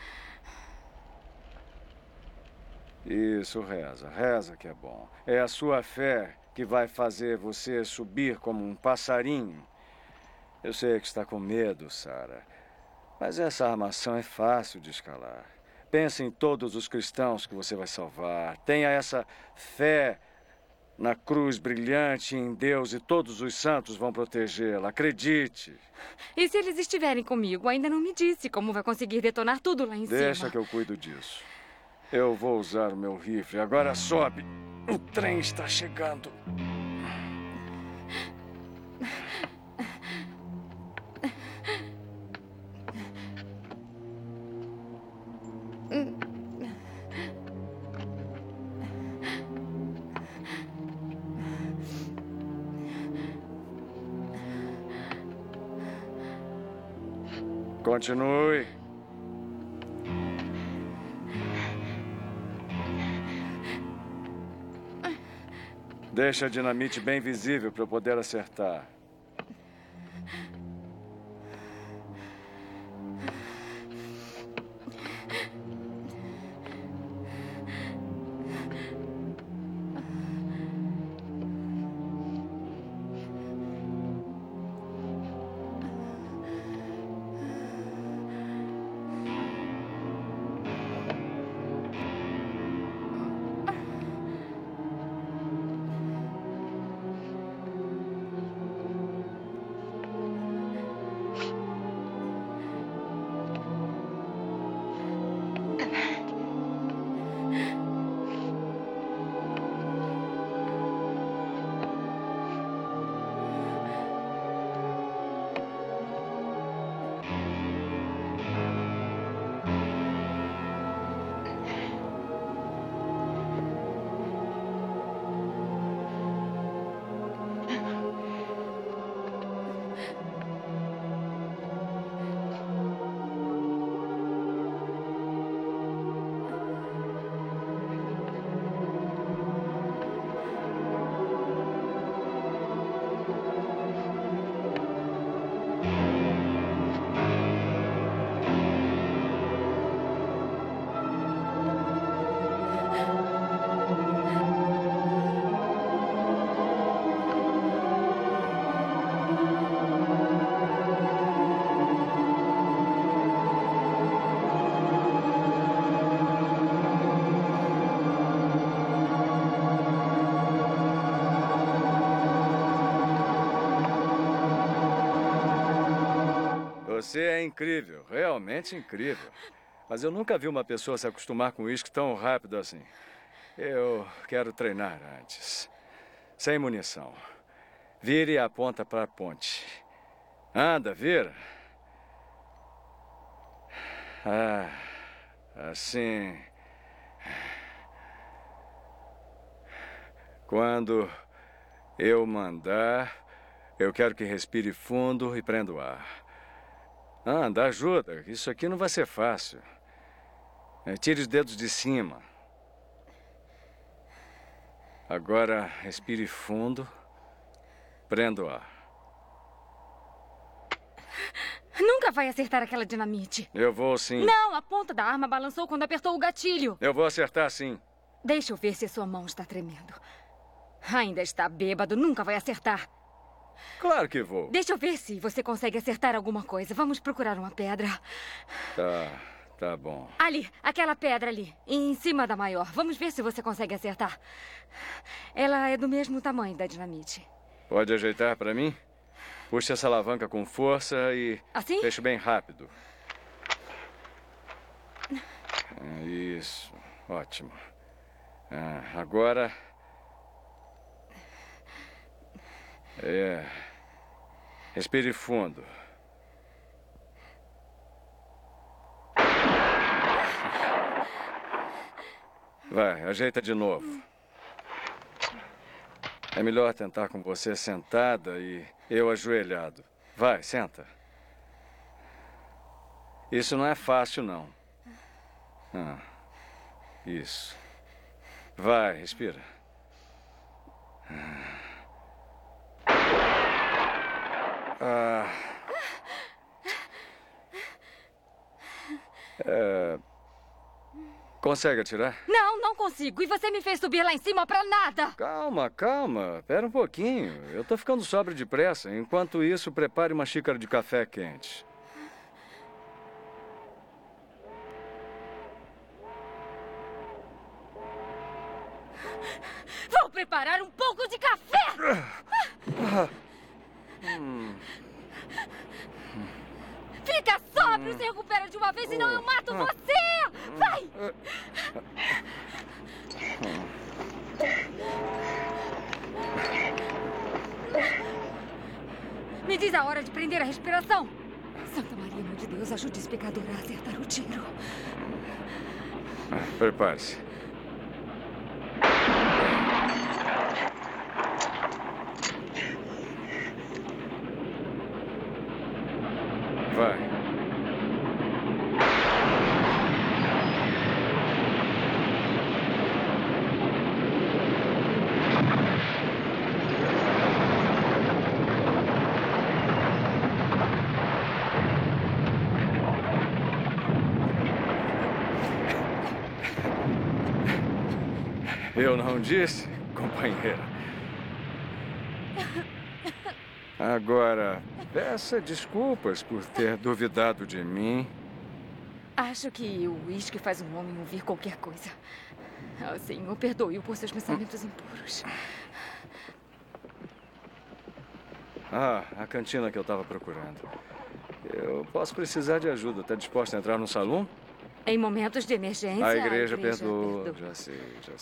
Isso, reza. Reza que é bom. É a sua fé que vai fazer você subir como um passarinho. Eu sei que está com medo, Sarah. Mas essa armação é fácil de escalar. Pense em todos os cristãos que você vai salvar. Tenha essa fé na cruz brilhante em Deus e todos os santos vão protegê-la. Acredite. E se eles estiverem comigo, ainda não me disse como vai conseguir detonar tudo lá em cima. Deixa que eu cuido disso. Eu vou usar o meu rifle. Agora sobe. O trem está chegando. Continue. Deixa a dinamite bem visível para eu poder acertar. Você é incrível, realmente incrível. Mas eu nunca vi uma pessoa se acostumar com uísque tão rápido assim. Eu quero treinar antes. sem munição. Vire e aponta para a ponte. Anda, vira. Assim. Quando eu mandar, eu quero que respire fundo e prenda o ar. Anda, ajuda. Isso aqui não vai ser fácil. Tire os dedos de cima. Agora, respire fundo. Prenda o ar. Nunca vai acertar aquela dinamite. Eu vou sim. Não, a ponta da arma balançou quando apertou o gatilho. Eu vou acertar sim. Deixa eu ver se a sua mão está tremendo. Ainda está bêbado, nunca vai acertar. Claro que vou. Deixa eu ver se você consegue acertar alguma coisa. Vamos procurar uma pedra. Tá bom. Ali, aquela pedra ali, em cima da maior. Vamos ver se você consegue acertar. Ela é do mesmo tamanho da dinamite. Pode ajeitar para mim? Puxe essa alavanca com força e... Assim? Feche bem rápido. Isso. Ótimo. Agora... Respire fundo. Vai, ajeita de novo. É melhor tentar com você sentada e eu ajoelhado. Vai, senta. Isso não é fácil, não. Isso. Vai, respira. Consegue atirar? Não consigo. E você me fez subir lá em cima pra nada. Calma. Pera um pouquinho. Eu tô ficando sóbrio depressa. Enquanto isso, prepare uma xícara de café quente. Vou preparar um pouco de café! Fica sóbrio, se recupera de uma vez, senão eu mato você! Vai! Me diz a hora de prender a respiração. Santa Maria, mãe de Deus, ajude esse pecador a acertar o tiro. Prepare-se. Vai. Eu não disse, companheira. Agora, peça desculpas por ter duvidado de mim. Acho que o uísque faz um homem ouvir qualquer coisa. Senhor, perdoe-o por seus pensamentos impuros. A cantina que eu estava procurando. Eu posso precisar de ajuda. Está disposta a entrar no salão? Em momentos de emergência, a igreja perdoa. Já sei.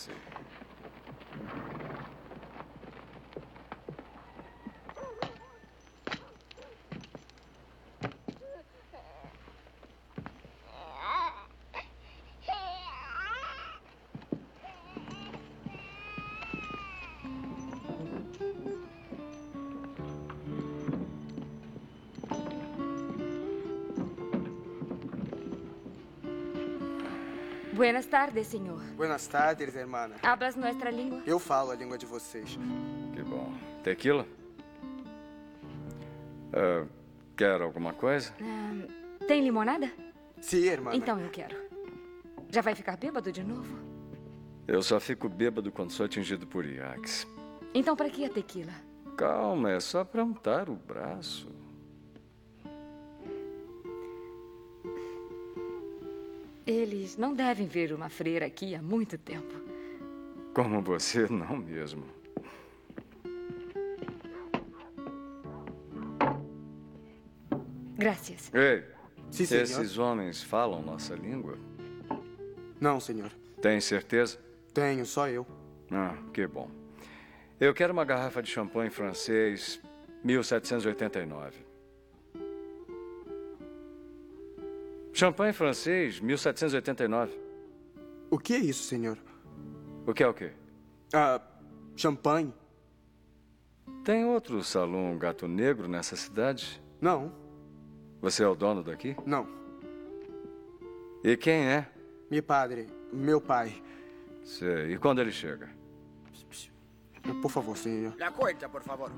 Buenas tardes, senhor. Buenas tardes, hermana. Hablas nuestra língua? Eu falo a língua de vocês. Que bom. Tequila? Quer alguma coisa? Tem limonada? Sim, hermana. Então eu quero. Já vai ficar bêbado de novo? Eu só fico bêbado quando sou atingido por iaques. Então para que a tequila? Calma, é só para untar o braço. Eles não devem ver uma freira aqui há muito tempo. Como você, não mesmo. Graças. Ei, Sim, senhor. Esses homens falam nossa língua? Não, senhor. Tem certeza? Tenho, só eu. Que bom. Eu quero uma garrafa de champanhe francês, 1789. Champanhe francês, 1789. O que é isso, senhor? O que é o quê? Champanhe. Tem outro salão Gato Negro nessa cidade? Não. Você é o dono daqui? Não. E quem é? Meu pai. Sei. E quando ele chega? Por favor, senhor. La cuenta, por favor.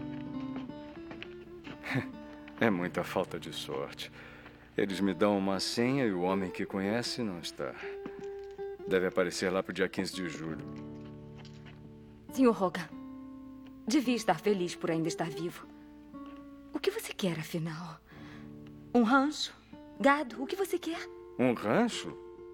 É muita falta de sorte. Eles me dão uma senha e o homem que conhece não está. Deve aparecer lá pro dia 15 de julho. Sr. Hogan, devia estar feliz por ainda estar vivo. O que você quer, afinal? Um rancho? Gado? O que você quer? Um rancho?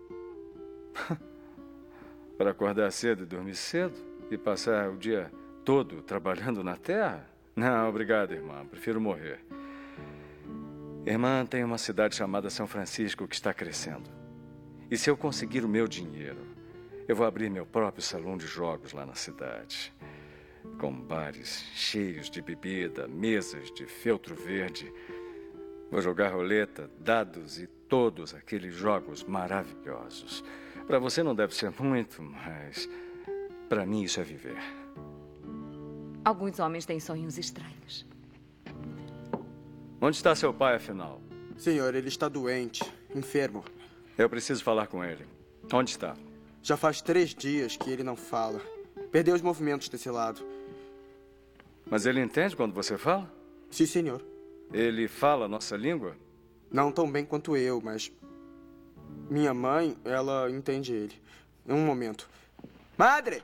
Para acordar cedo e dormir cedo? E passar o dia todo trabalhando na terra? Não, obrigado, irmã. Prefiro morrer. Irmã, tem uma cidade chamada São Francisco que está crescendo. E se eu conseguir o meu dinheiro, eu vou abrir meu próprio salão de jogos lá na cidade. Com bares cheios de bebida, mesas de feltro verde. Vou jogar roleta, dados e todos aqueles jogos maravilhosos. Para você não deve ser muito, mas para mim isso é viver. Alguns homens têm sonhos estranhos. Onde está seu pai, afinal? Senhor, ele está doente, enfermo. Eu preciso falar com ele. Onde está? Já faz 3 dias que ele não fala. Perdeu os movimentos desse lado. Mas ele entende quando você fala? Sim, senhor. Ele fala a nossa língua? Não tão bem quanto eu, mas... Minha mãe, ela entende ele. Um momento. Madre!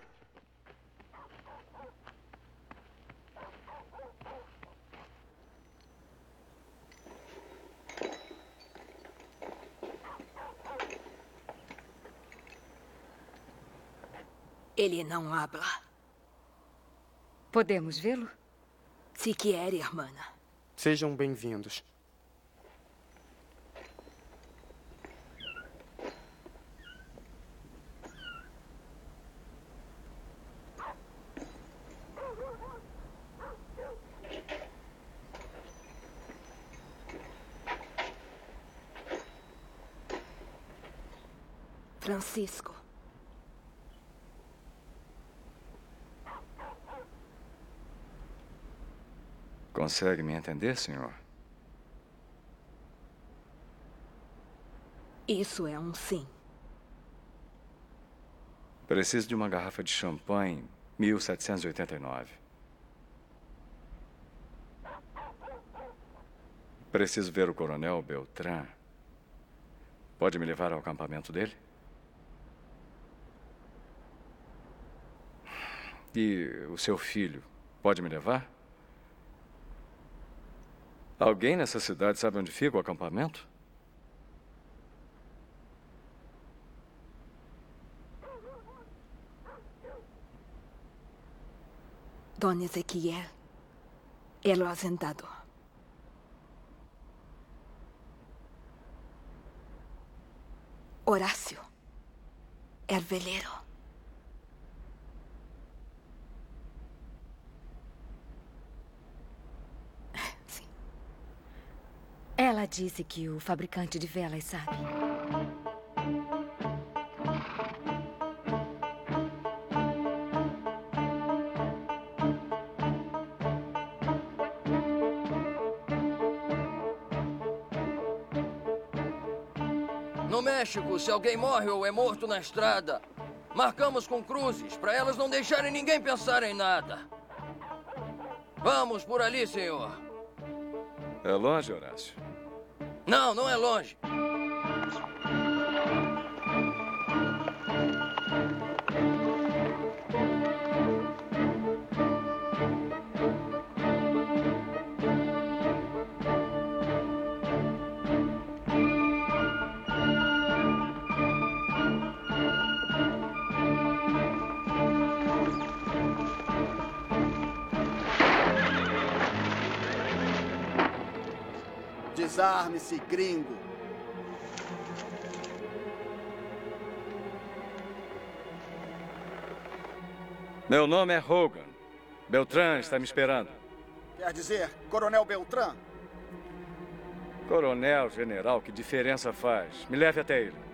Ele não habla. Podemos vê-lo? Se quer, irmã. Sejam bem-vindos. Francisco. Consegue me entender, senhor? Isso é um sim. Preciso de uma garrafa de champanhe, 1789. Preciso ver o coronel Beltrán. Pode me levar ao acampamento dele? E o seu filho, pode me levar? Alguém nessa cidade sabe onde fica o acampamento? Don Ezequiel, el hacendado. Horácio, el veleiro. Ela disse que o fabricante de velas sabe. No México, se alguém morre ou é morto na estrada, marcamos com cruzes para elas não deixarem ninguém pensar em nada. Vamos por ali, senhor. É longe, Horácio? Não, não é longe. Desarme-se, gringo. Meu nome é Hogan. Beltrán está me esperando. Quer dizer, Coronel Beltrán? Coronel, general, que diferença faz? Me leve até ele.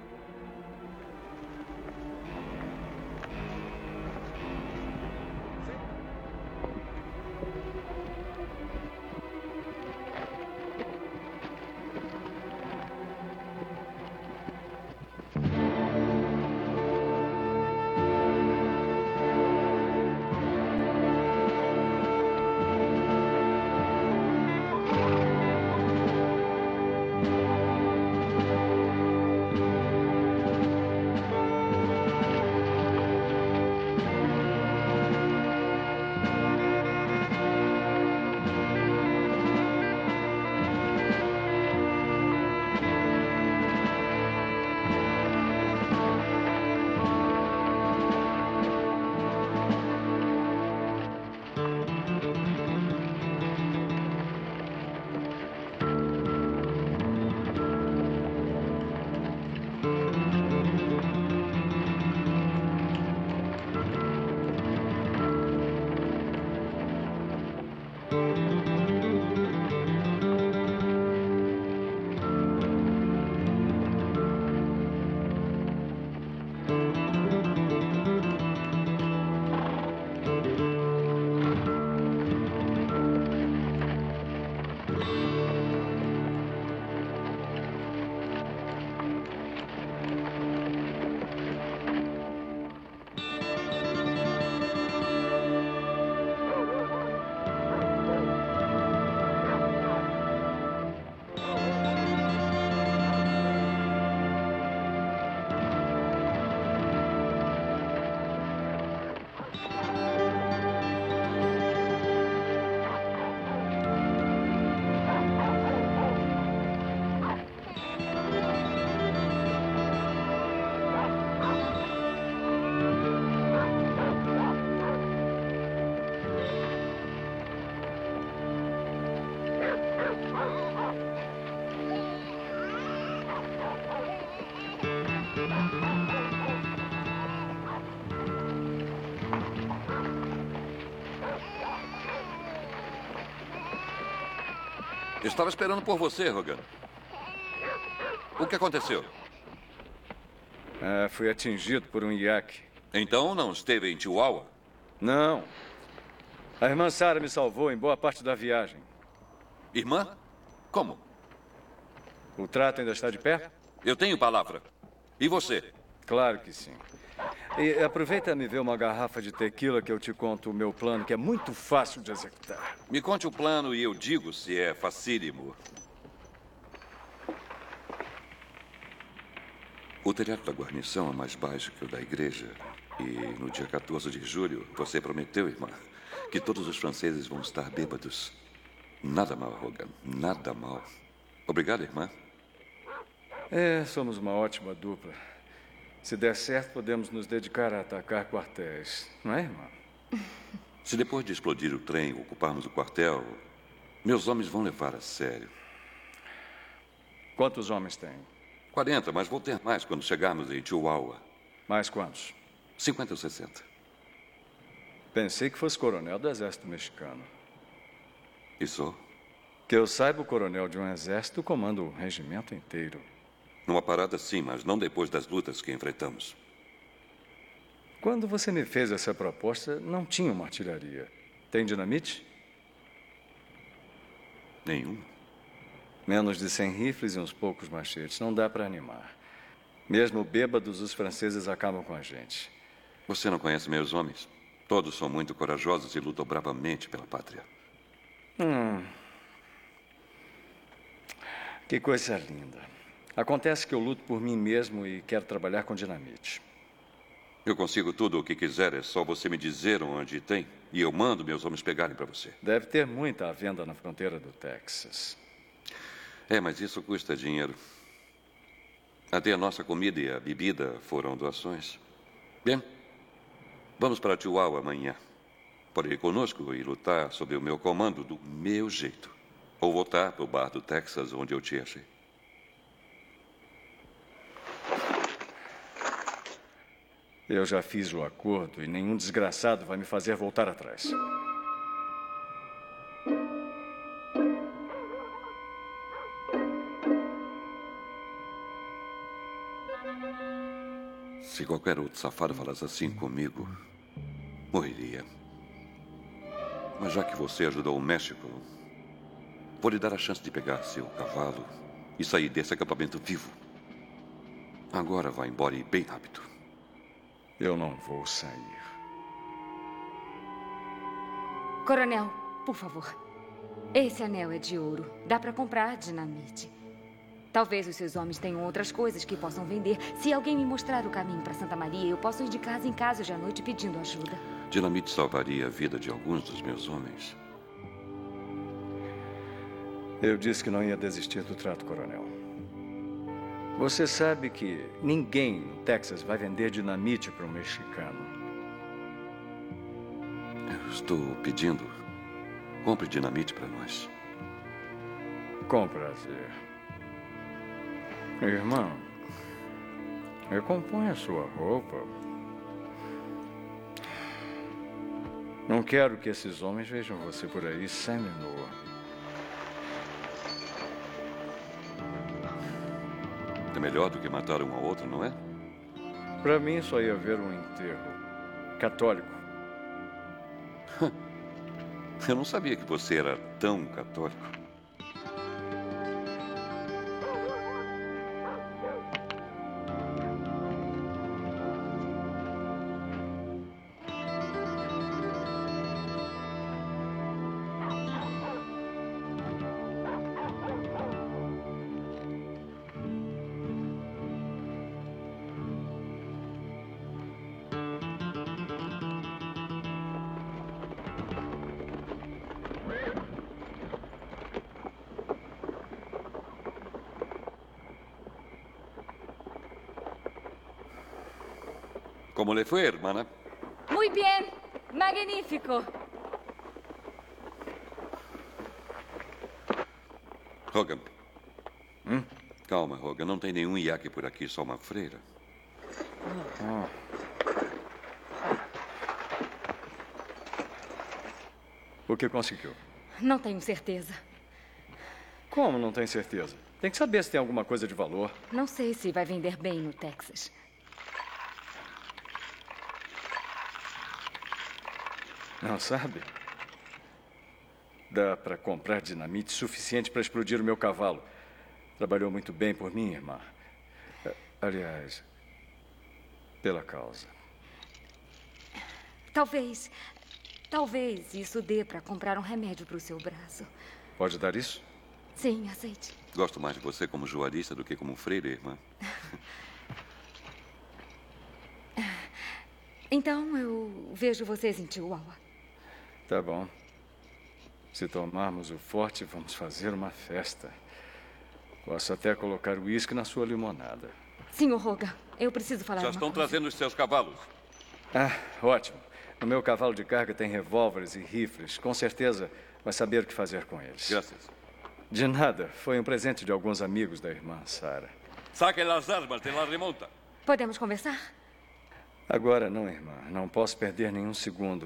Estava esperando por você, Rogan. O que aconteceu? Fui atingido por um iaque. Então não esteve em Chihuahua? Não. A irmã Sarah me salvou em boa parte da viagem. Irmã? Como? O trato ainda está de pé? Eu tenho palavra. E você? Claro que sim. E aproveita me ver uma garrafa de tequila que eu te conto o meu plano, que é muito fácil de executar. Me conte o plano e eu digo se é facílimo. O telhado da guarnição é mais baixo que o da igreja. E no dia 14 de julho, você prometeu, irmã, que todos os franceses vão estar bêbados. Nada mal, Rogan. Nada mal. Obrigado, irmã. Somos uma ótima dupla. Se der certo, podemos nos dedicar a atacar quartéis. Não é, irmã? Se depois de explodir o trem ocuparmos o quartel, meus homens vão levar a sério. Quantos homens tem? 40, mas vou ter mais quando chegarmos em Chihuahua. Mais quantos? 50 ou 60. Pensei que fosse coronel do exército mexicano. E sou? Que eu saiba, o coronel de um exército comanda o regimento inteiro. Numa parada sim, mas não depois das lutas que enfrentamos. Quando você me fez essa proposta, não tinha uma artilharia. Tem dinamite? Nenhum. Menos de 100 rifles e uns poucos machetes. Não dá para animar. Mesmo bêbados, os franceses acabam com a gente. Você não conhece meus homens? Todos são muito corajosos e lutam bravamente pela pátria. Que coisa linda. Acontece que eu luto por mim mesmo e quero trabalhar com dinamite. Eu consigo tudo o que quiser, é só você me dizer onde tem e eu mando meus homens pegarem para você. Deve ter muita à venda na fronteira do Texas. Mas isso custa dinheiro. Até a nossa comida e a bebida foram doações. Bem, vamos para Chihuahua amanhã. Pode ir conosco e lutar sob o meu comando do meu jeito. Ou voltar para o bar do Texas, onde eu te achei. Eu já fiz o acordo e nenhum desgraçado vai me fazer voltar atrás. Se qualquer outro safado falasse assim comigo, morreria. Mas já que você ajudou o México, vou lhe dar a chance de pegar seu cavalo e sair desse acampamento vivo. Agora vá embora e bem rápido. Eu não vou sair. Coronel, por favor. Esse anel é de ouro. Dá para comprar dinamite. Talvez os seus homens tenham outras coisas que possam vender. Se alguém me mostrar o caminho para Santa Maria, eu posso ir de casa em casa hoje à noite pedindo ajuda. Dinamite salvaria a vida de alguns dos meus homens. Eu disse que não ia desistir do trato, coronel. Você sabe que ninguém no Texas vai vender dinamite para um mexicano. Eu estou pedindo. Compre dinamite para nós. Com prazer. Irmão, recomponha a sua roupa. Não quero que esses homens vejam você por aí semi-nua. É melhor do que matar um ao outro, não é? Para mim, só ia haver um enterro católico. Eu não sabia que você era tão católico. ¿Cómo le fue, hermana? Muy bien. Magnífico. Hogan. Calma, Hogan. Não tem nenhum iaque por aqui, só uma freira. O que conseguiu? Não tenho certeza. Como não tem certeza? Tem que saber se tem alguma coisa de valor. Não sei se vai vender bem no Texas. Não sabe? Dá para comprar dinamite suficiente para explodir o meu cavalo. Trabalhou muito bem por mim, irmã. Aliás, pela causa. Talvez isso dê para comprar um remédio para o seu braço. Pode dar isso? Sim, aceite. Gosto mais de você como joalhista do que como freira, irmã. Então eu vejo vocês em Chihuahua. Tá bom. Se tomarmos o forte, vamos fazer uma festa. Posso até colocar o uísque na sua limonada. Senhor Hogan, eu preciso falar Já uma estão coisa. trazendo os seus cavalos. Ah, ótimo. No meu cavalo de carga tem revólveres e rifles. Com certeza vai saber o que fazer com eles. Graças. De nada. Foi um presente de alguns amigos da irmã Sarah. Saquem as armas de la remonta. Podemos conversar? Agora não, irmã. Não posso perder nenhum segundo.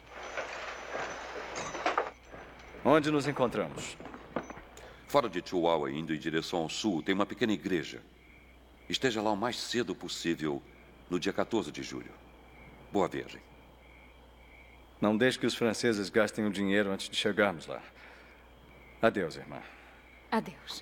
Onde nos encontramos? Fora de Chihuahua, indo em direção ao sul, tem uma pequena igreja. Esteja lá o mais cedo possível, no dia 14 de julho. Boa viagem. Não deixe que os franceses gastem o dinheiro antes de chegarmos lá. Adeus, irmã. Adeus.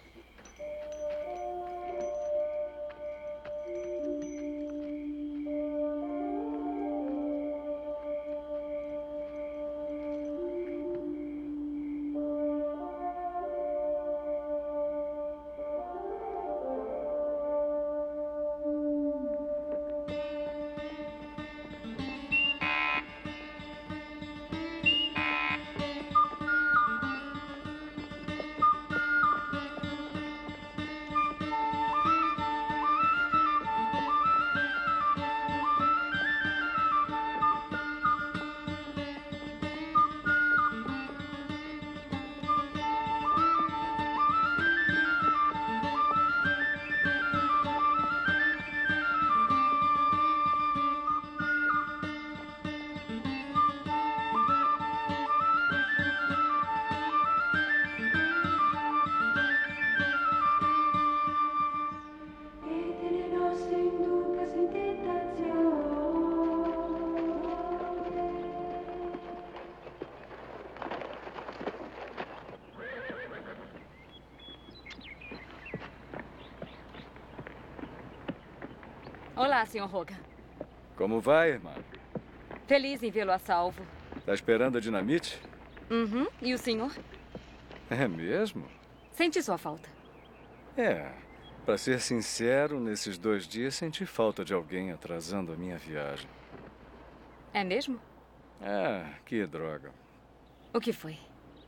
Olá, Sr. Hogan. Como vai, irmã? Feliz em vê-lo a salvo. Tá esperando a dinamite? Uhum. E o senhor? É mesmo? Senti sua falta. Para ser sincero, nesses 2 dias senti falta de alguém atrasando a minha viagem. É mesmo? Que droga. O que foi?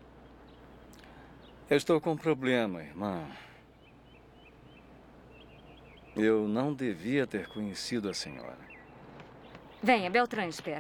Eu estou com um problema, irmã. Eu não devia ter conhecido a senhora. Venha, Beltrán espera.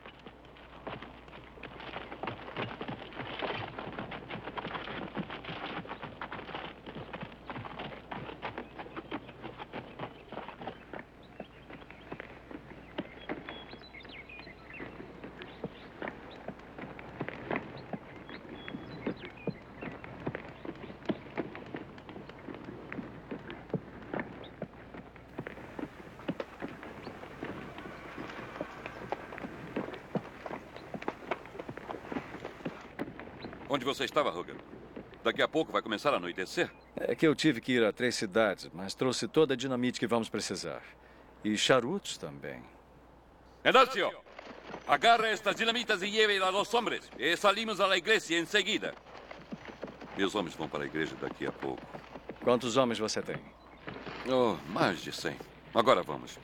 Onde você estava, Hogan? Daqui a pouco vai começar a anoitecer? É que eu tive que ir a 3 cidades, mas trouxe toda a dinamite que vamos precisar. E charutos também. Enalcio, agarra estas dinamitas e llévelas a los hombres. E salimos a la iglesia enseguida. Meus homens vão para a igreja daqui a pouco. Quantos homens você tem? Mais de 100. Agora vamos.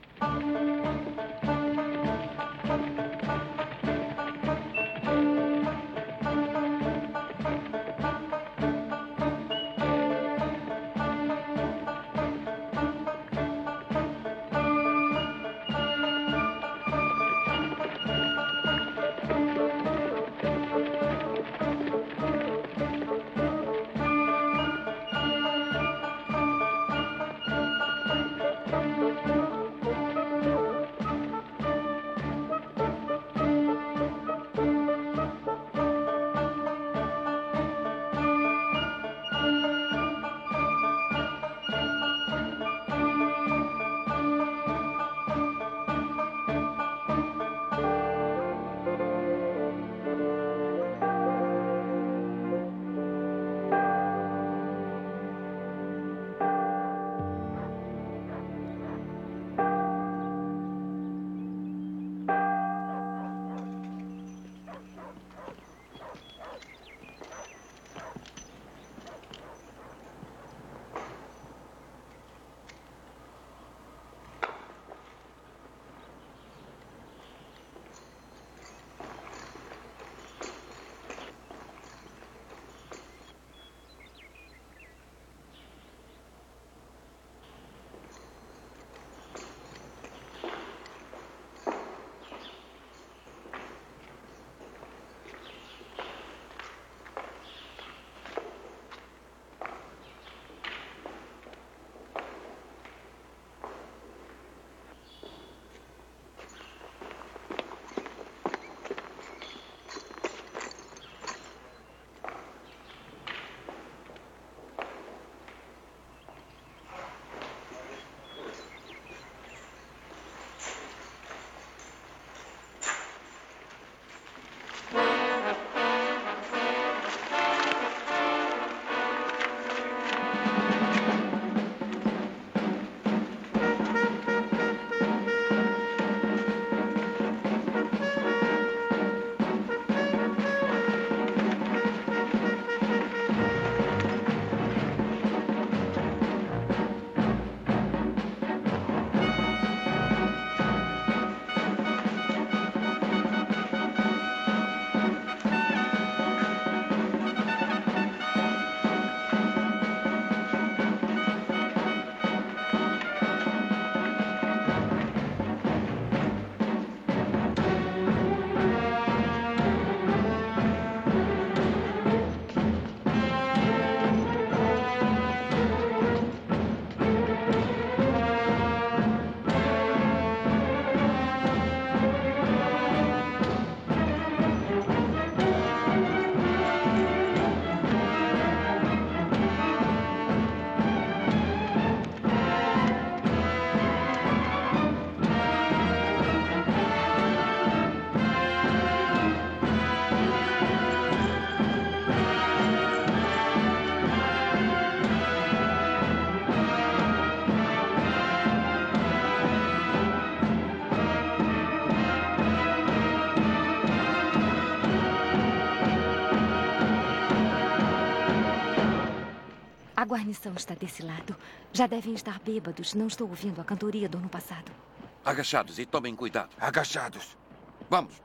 A guarnição está desse lado. Já devem estar bêbados. Não estou ouvindo a cantoria do ano passado. Agachados e tomem cuidado. Agachados. Vamos.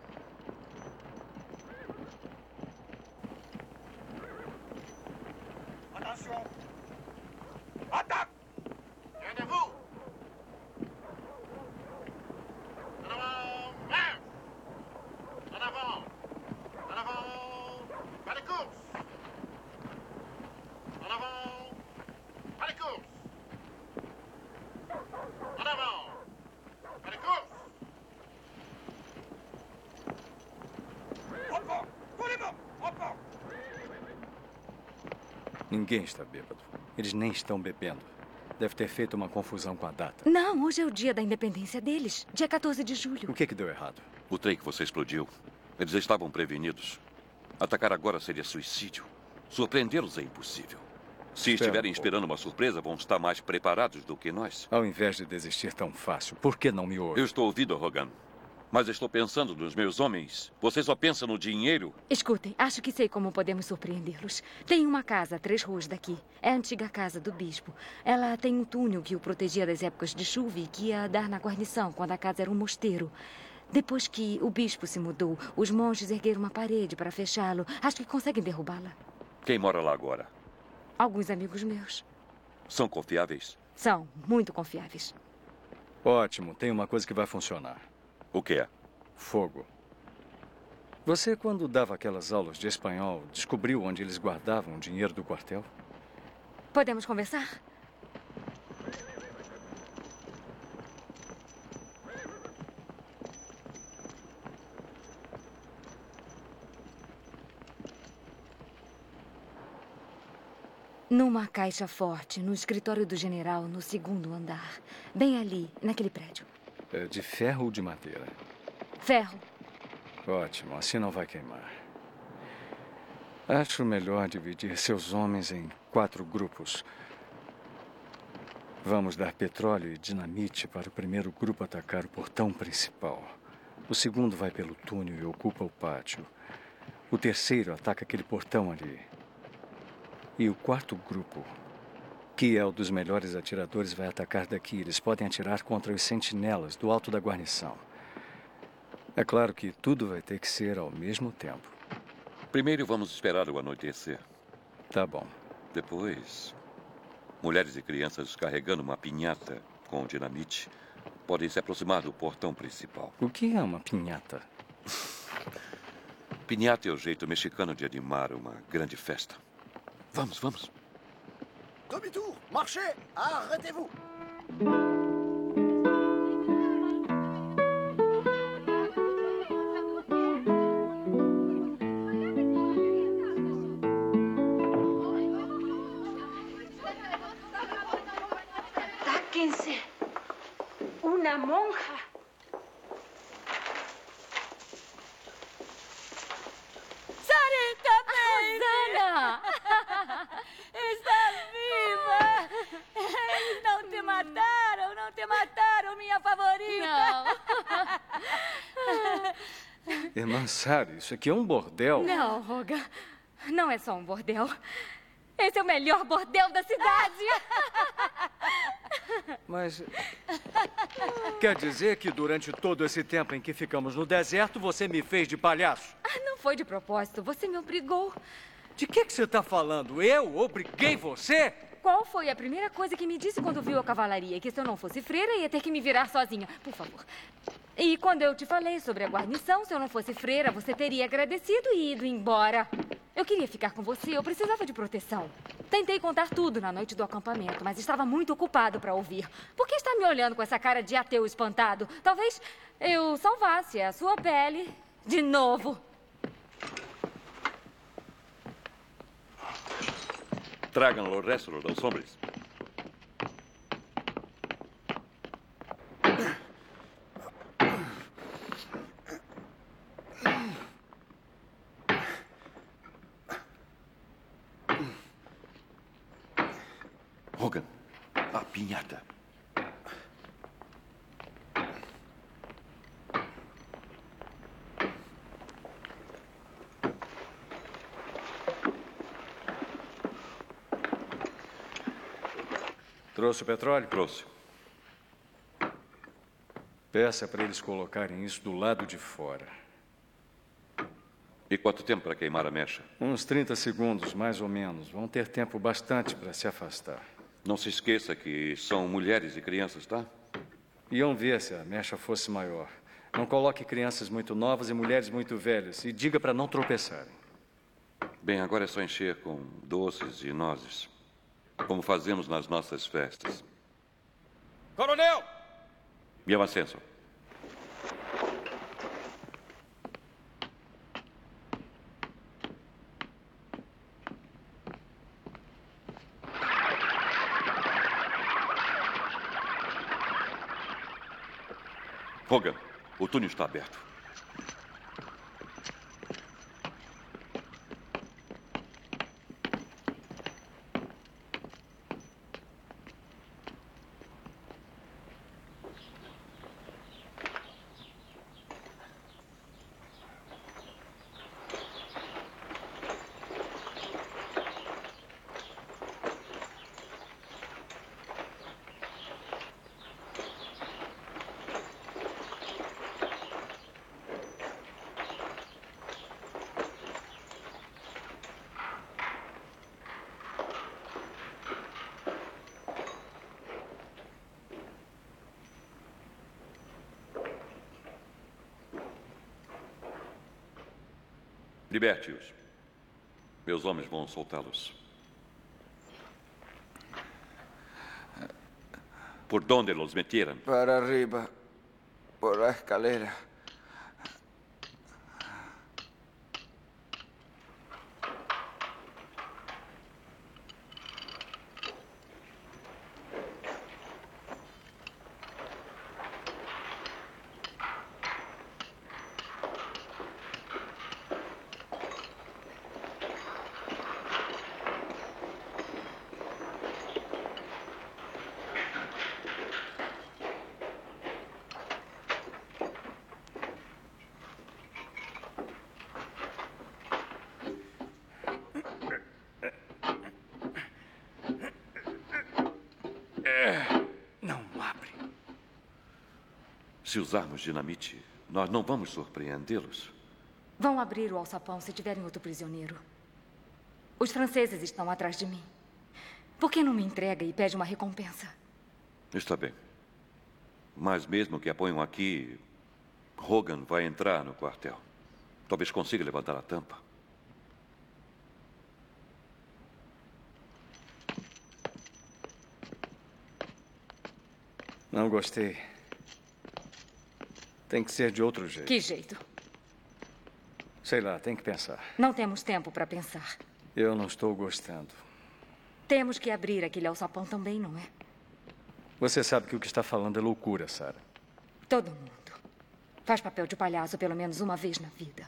Attention. Attaque. Rendez-vous. En avant, marche. En avant. En avant. Pas de course. En avant. Pas de course. En avant. Pas de course. Report. Voulez-vous. Report. Ninguém está bêbado. Eles nem estão bebendo. Deve ter feito uma confusão com a data. Não, hoje é o dia da independência deles. Dia 14 de julho. O que deu errado? O trem que você explodiu. Eles estavam prevenidos. Atacar agora seria suicídio. Surpreendê-los é impossível. Se estiverem esperando uma surpresa, vão estar mais preparados do que nós. Ao invés de desistir tão fácil, por que não me ouve? Eu estou ouvindo, Hogan. Mas estou pensando nos meus homens. Você só pensa no dinheiro? Escutem, acho que sei como podemos surpreendê-los. Tem uma casa a 3 ruas daqui. É a antiga casa do bispo. Ela tem um túnel que o protegia das épocas de chuva e que ia dar na guarnição, quando a casa era um mosteiro. Depois que o bispo se mudou, os monges ergueram uma parede para fechá-lo. Acho que conseguem derrubá-la. Quem mora lá agora? Alguns amigos meus. São confiáveis? São muito confiáveis. Ótimo, tem uma coisa que vai funcionar. O que é? Fogo. Você, quando dava aquelas aulas de espanhol, descobriu onde eles guardavam o dinheiro do quartel? Podemos conversar? Numa caixa forte, no escritório do general, no 2º andar. Bem ali, naquele prédio. É de ferro ou de madeira? Ferro. Ótimo, assim não vai queimar. Acho melhor dividir seus homens em 4 grupos. Vamos dar petróleo e dinamite para o primeiro grupo atacar o portão principal. O segundo vai pelo túnel e ocupa o pátio. O terceiro ataca aquele portão ali. E o 4º grupo, que é o dos melhores atiradores, vai atacar daqui. Eles podem atirar contra os sentinelas do alto da guarnição. É claro que tudo vai ter que ser ao mesmo tempo. Primeiro vamos esperar o anoitecer. Tá bom. Depois, mulheres e crianças carregando uma pinhata com dinamite podem se aproximar do portão principal. O que é uma pinhata? Pinhata é o jeito mexicano de animar uma grande festa. Vamos, vamos. Demi-tour, marchez, arrêtez-vous. Táquense. Una monja. Sarita Rosana! Está viva! Eles não te mataram, minha favorita! Não! Irmã Sara, isso aqui é um bordel. Não, Roga. Não é só um bordel. Esse é o melhor bordel da cidade! Mas quer dizer que durante todo esse tempo em que ficamos no deserto, você me fez de palhaço? Não foi de propósito, você me obrigou. De que você está falando? Eu obriguei você? Qual foi a primeira coisa que me disse quando viu a cavalaria? Que se eu não fosse freira, ia ter que me virar sozinha. Por favor. E quando eu te falei sobre a guarnição, se eu não fosse freira, você teria agradecido e ido embora. Eu queria ficar com você, eu precisava de proteção. Tentei contar tudo na noite do acampamento, mas estava muito ocupado para ouvir. Por que está me olhando com essa cara de ateu espantado? Talvez eu salvasse a sua pele de novo. Tragam o resto dos homens. Hogan, a pinhata. Trouxe o petróleo? Trouxe. Peça para eles colocarem isso do lado de fora. E quanto tempo para queimar a mecha? Uns 30 segundos, mais ou menos. Vão ter tempo bastante para se afastar. Não se esqueça que são mulheres e crianças, tá? Iam ver se a mecha fosse maior. Não coloque crianças muito novas e mulheres muito velhas. E diga para não tropeçarem. Bem, agora é só encher com doces e nozes. Como fazemos nas nossas festas. Coronel! Meu ascenso. Hogan, o túnel está aberto. Liberte-os. Meus homens vão soltá-los. ¿Por dónde los metieron? Para arriba, por la escalera. Se usarmos dinamite, nós não vamos surpreendê-los. Vão abrir o alçapão se tiverem outro prisioneiro. Os franceses estão atrás de mim. Por que não me entrega e pede uma recompensa? Está bem. Mas mesmo que a ponham aqui, Hogan vai entrar no quartel. Talvez consiga levantar a tampa. Não gostei. Tem que ser de outro jeito. Que jeito? Sei lá, tem que pensar. Não temos tempo para pensar. Eu não estou gostando. Temos que abrir aquele alçapão também, não é? Você sabe que o que está falando é loucura, Sarah. Todo mundo faz papel de palhaço pelo menos uma vez na vida.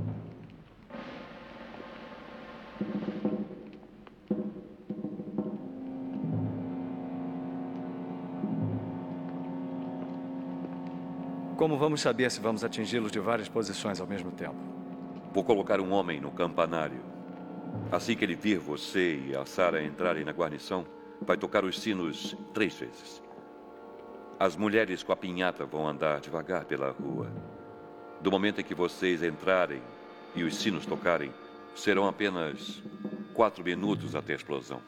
Como vamos saber se vamos atingi-los de várias posições ao mesmo tempo? Vou colocar um homem no campanário. Assim que ele vir você e a Sarah entrarem na guarnição, vai tocar os sinos 3 vezes. As mulheres com a pinhata vão andar devagar pela rua. Do momento em que vocês entrarem e os sinos tocarem, serão apenas 4 minutos até a explosão.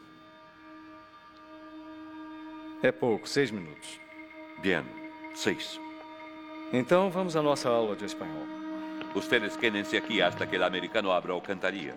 É pouco, 6 minutos. Bien, 6. Então vamos à nossa aula de espanhol. Ustedes quédense aqui hasta que o americano abra a alcantaria.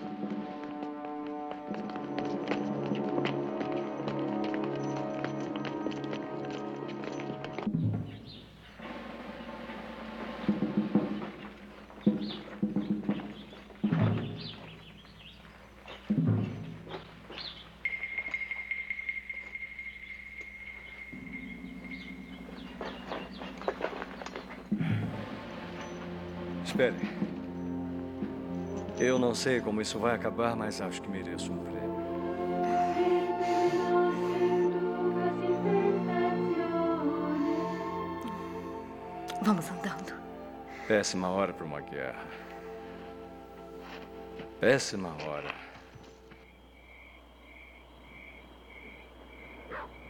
Espere. Eu não sei como isso vai acabar, mas acho que mereço um prêmio. Vamos andando. Péssima hora para uma guerra. Péssima hora.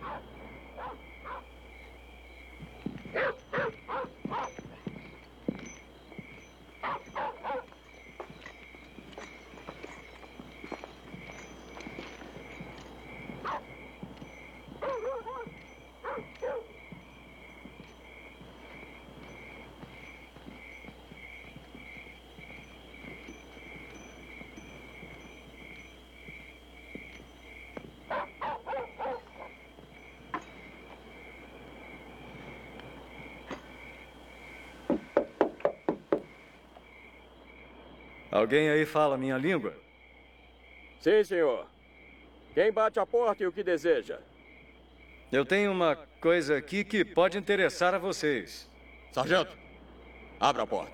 Alguém aí fala minha língua? Sim, senhor. Quem bate a porta e o que deseja? Eu tenho uma coisa aqui que pode interessar a vocês. Sargento, abra a porta.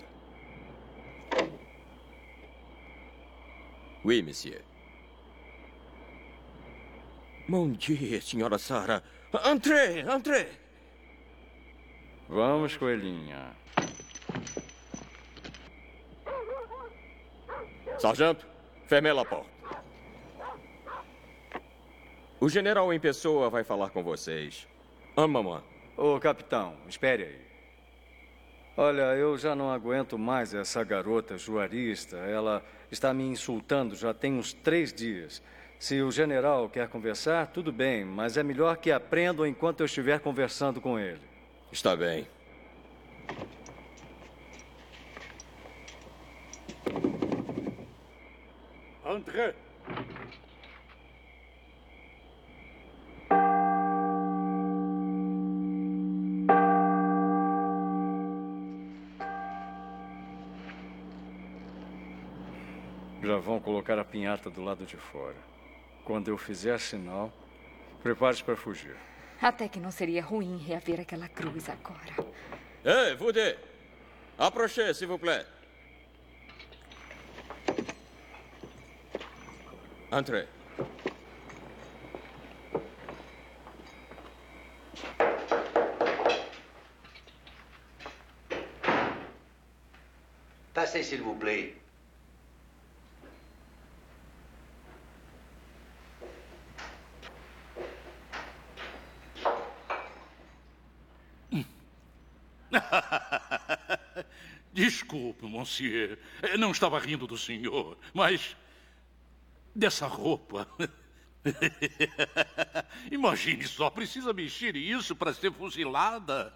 Oui, monsieur. Bom dia, senhora Sara. Entrez. Vamos, coelhinha. Sargento, fermez a porta. O general em pessoa vai falar com vocês. Mamãe. Ô, capitão, espere aí. Olha, eu já não aguento mais essa garota juarista. Ela está me insultando já tem uns 3 dias. Se o general quer conversar, tudo bem, mas é melhor que aprendam enquanto eu estiver conversando com ele. Está bem. Entrez. Já vão colocar a pinhata do lado de fora. Quando eu fizer sinal, prepare-se para fugir. Até que não seria ruim reaver aquela cruz agora. Ei, vous deux! Approchez, s'il vous plaît. Entrez. Passez, s'il vous plaît. Desculpe, monsieur. Não estava rindo do senhor, mas dessa roupa. Imagine só, precisa mexer isso para ser fuzilada.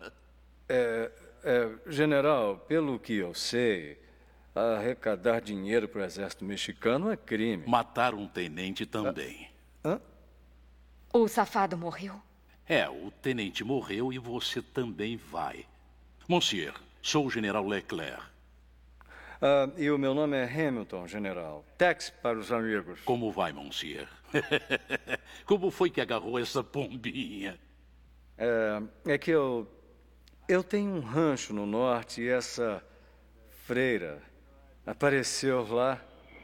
General, pelo que eu sei, arrecadar dinheiro para o exército mexicano é crime. Matar um tenente também. O safado morreu? O tenente morreu e você também vai. Monsieur, sou o general Leclerc. E o meu nome é Hamilton, general. Tex para os amigos. Como vai, monsieur? Como foi que agarrou essa pombinha? É que eu tenho um rancho no norte e essa freira apareceu lá.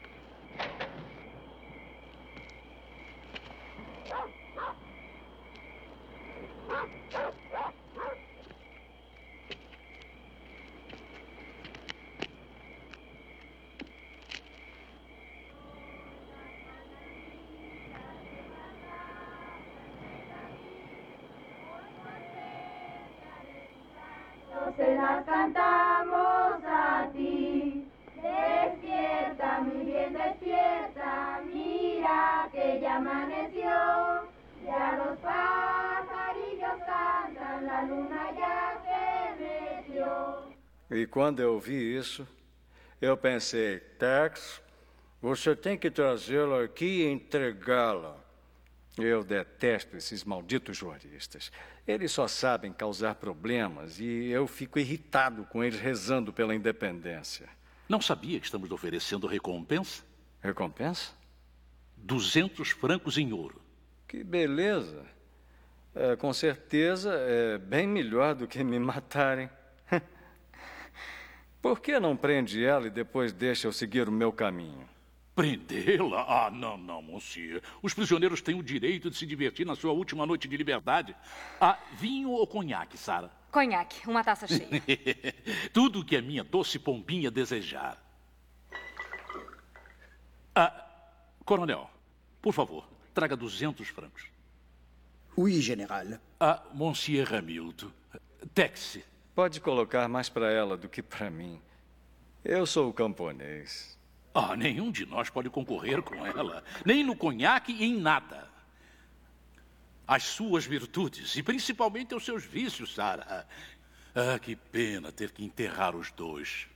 Se las cantamos a ti. Despierta, muy bien despierta, mira que ya amaneció. Ya los pajarillos cantan, la luna ya se metió. E quando eu vi isso, eu pensei, Tex, você tem que trazê-la aqui e entregá-la. Eu detesto esses malditos juaristas. Eles só sabem causar problemas e eu fico irritado com eles rezando pela independência. Não sabia que estamos oferecendo recompensa? Recompensa? 200 francos em ouro. Que beleza. Com certeza é bem melhor do que me matarem. Por que não prende ela e depois deixa eu seguir o meu caminho? Prendê-la? Não, monsieur. Os prisioneiros têm o direito de se divertir na sua última noite de liberdade. Vinho ou conhaque, Sara? Conhaque, uma taça cheia. Tudo o que a minha doce pombinha desejar. Coronel, por favor, traga 200 francos. Oui, general. Monsieur Hamilton. Tex. Pode colocar mais para ela do que para mim. Eu sou o camponês. Nenhum de nós pode concorrer com ela. Nem no conhaque e em nada. As suas virtudes e principalmente os seus vícios, Sara. Que pena ter que enterrar os dois.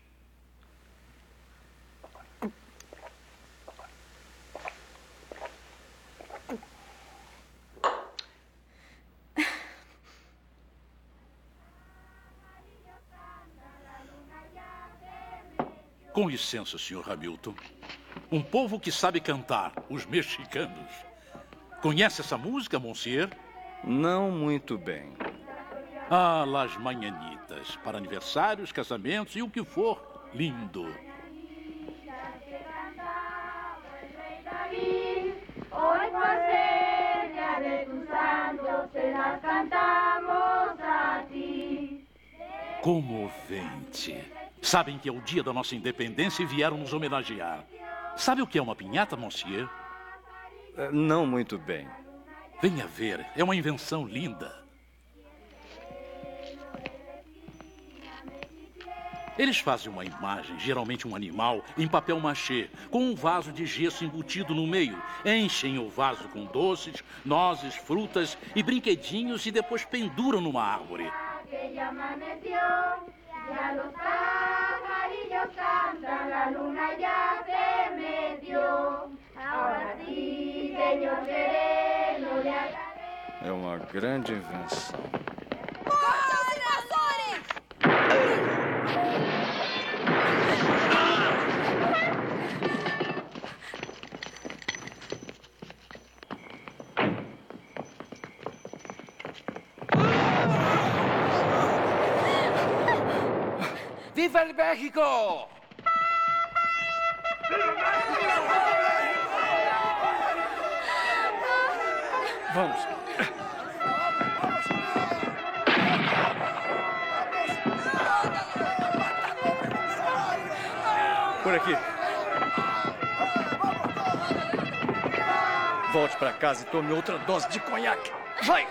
Com licença, Sr. Hamilton. Um povo que sabe cantar, os mexicanos. Conhece essa música, Monsieur? Não muito bem. Ah, Las Mañanitas. Para aniversários, casamentos e o que for lindo. Hoy por ser día de tu santo, se las cantamos a ti. Comovente. Sabem que é o dia da nossa independência e vieram nos homenagear. Sabe o que é uma pinhata, Monsieur? Não muito bem. Venha ver, é uma invenção linda. Eles fazem uma imagem, geralmente um animal, em papel machê, com um vaso de gesso embutido no meio. Enchem o vaso com doces, nozes, frutas e brinquedinhos e depois penduram numa árvore. É uma grande invenção. ¡Viva el México! Vamos. Por aqui. Volte para casa e tome outra dose de conhaque. Vai!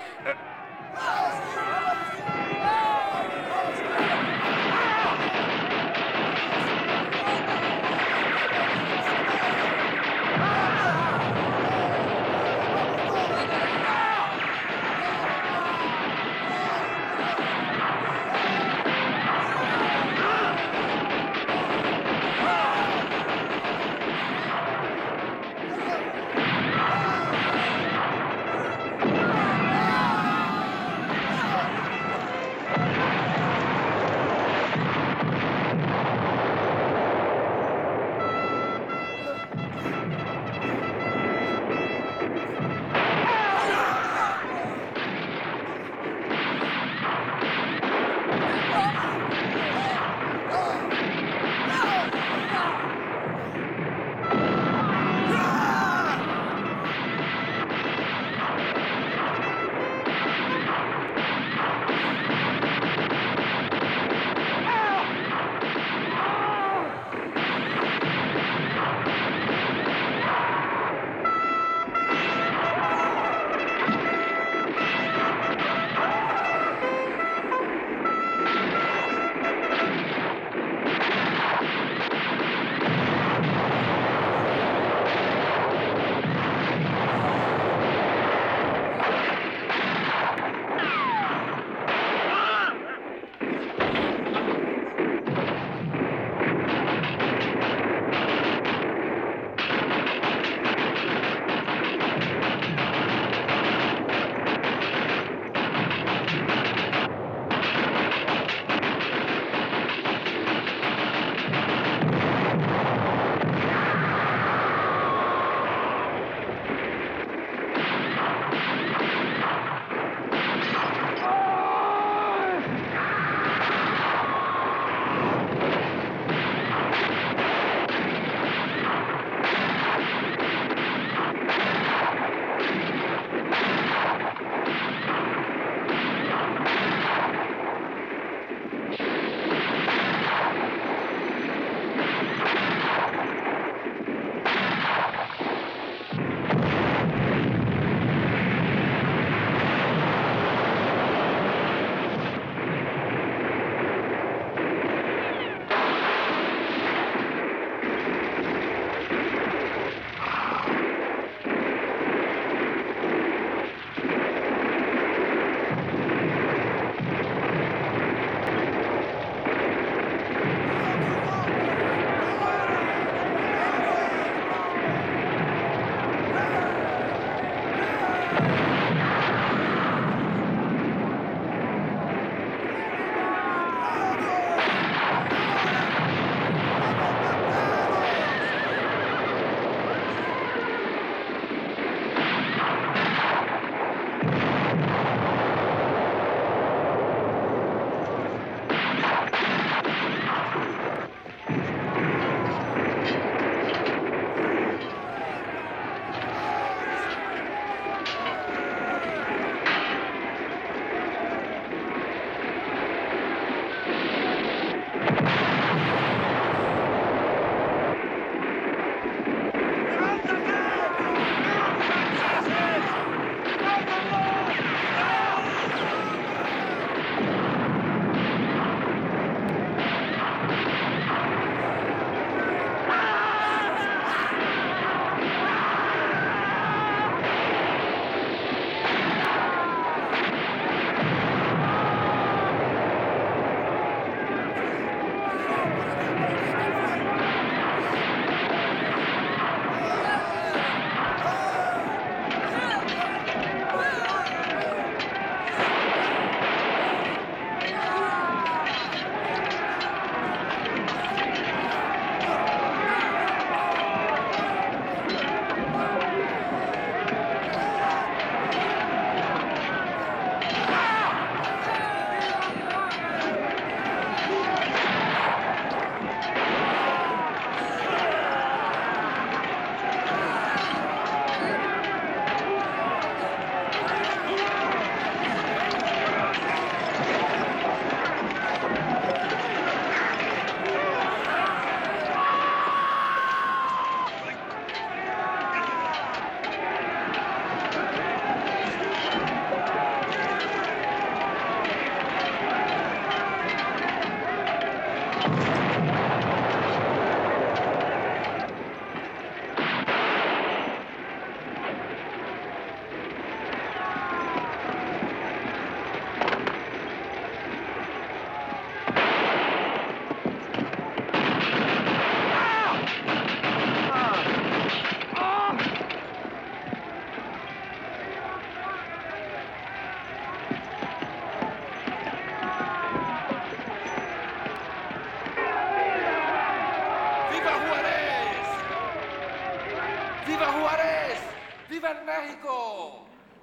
¡Viva el México!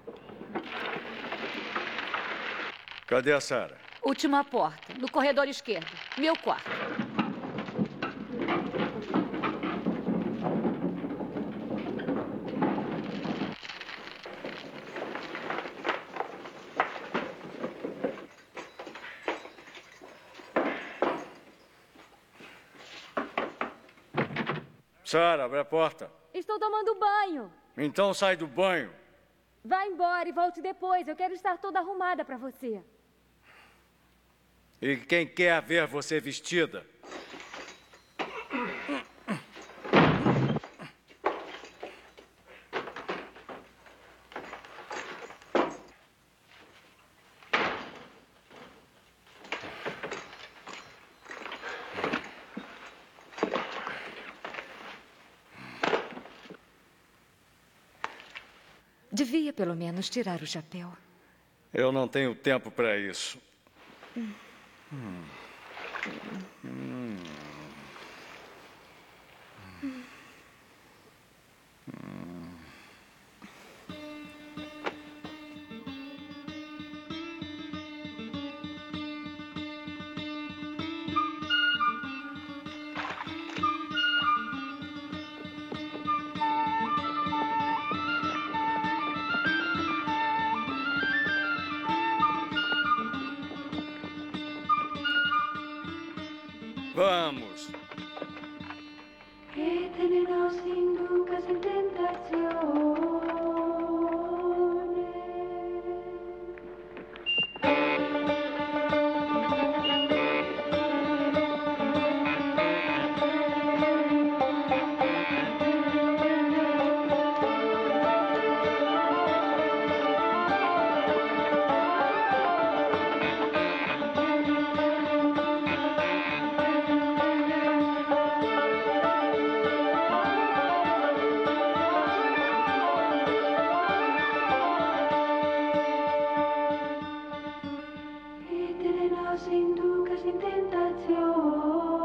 Cadê a Sarah? Última porta, no corredor esquerdo. Meu quarto. Sarah, abre a porta. Estou tomando banho. Então sai do banho. Vá embora e volte depois. Eu quero estar toda arrumada para você. E quem quer ver você vestida? Devia, pelo menos, tirar o chapéu. Eu não tenho tempo para isso. Vamos. Ténenos sin dudas en tentaciones. Sin dudas, sin tentación.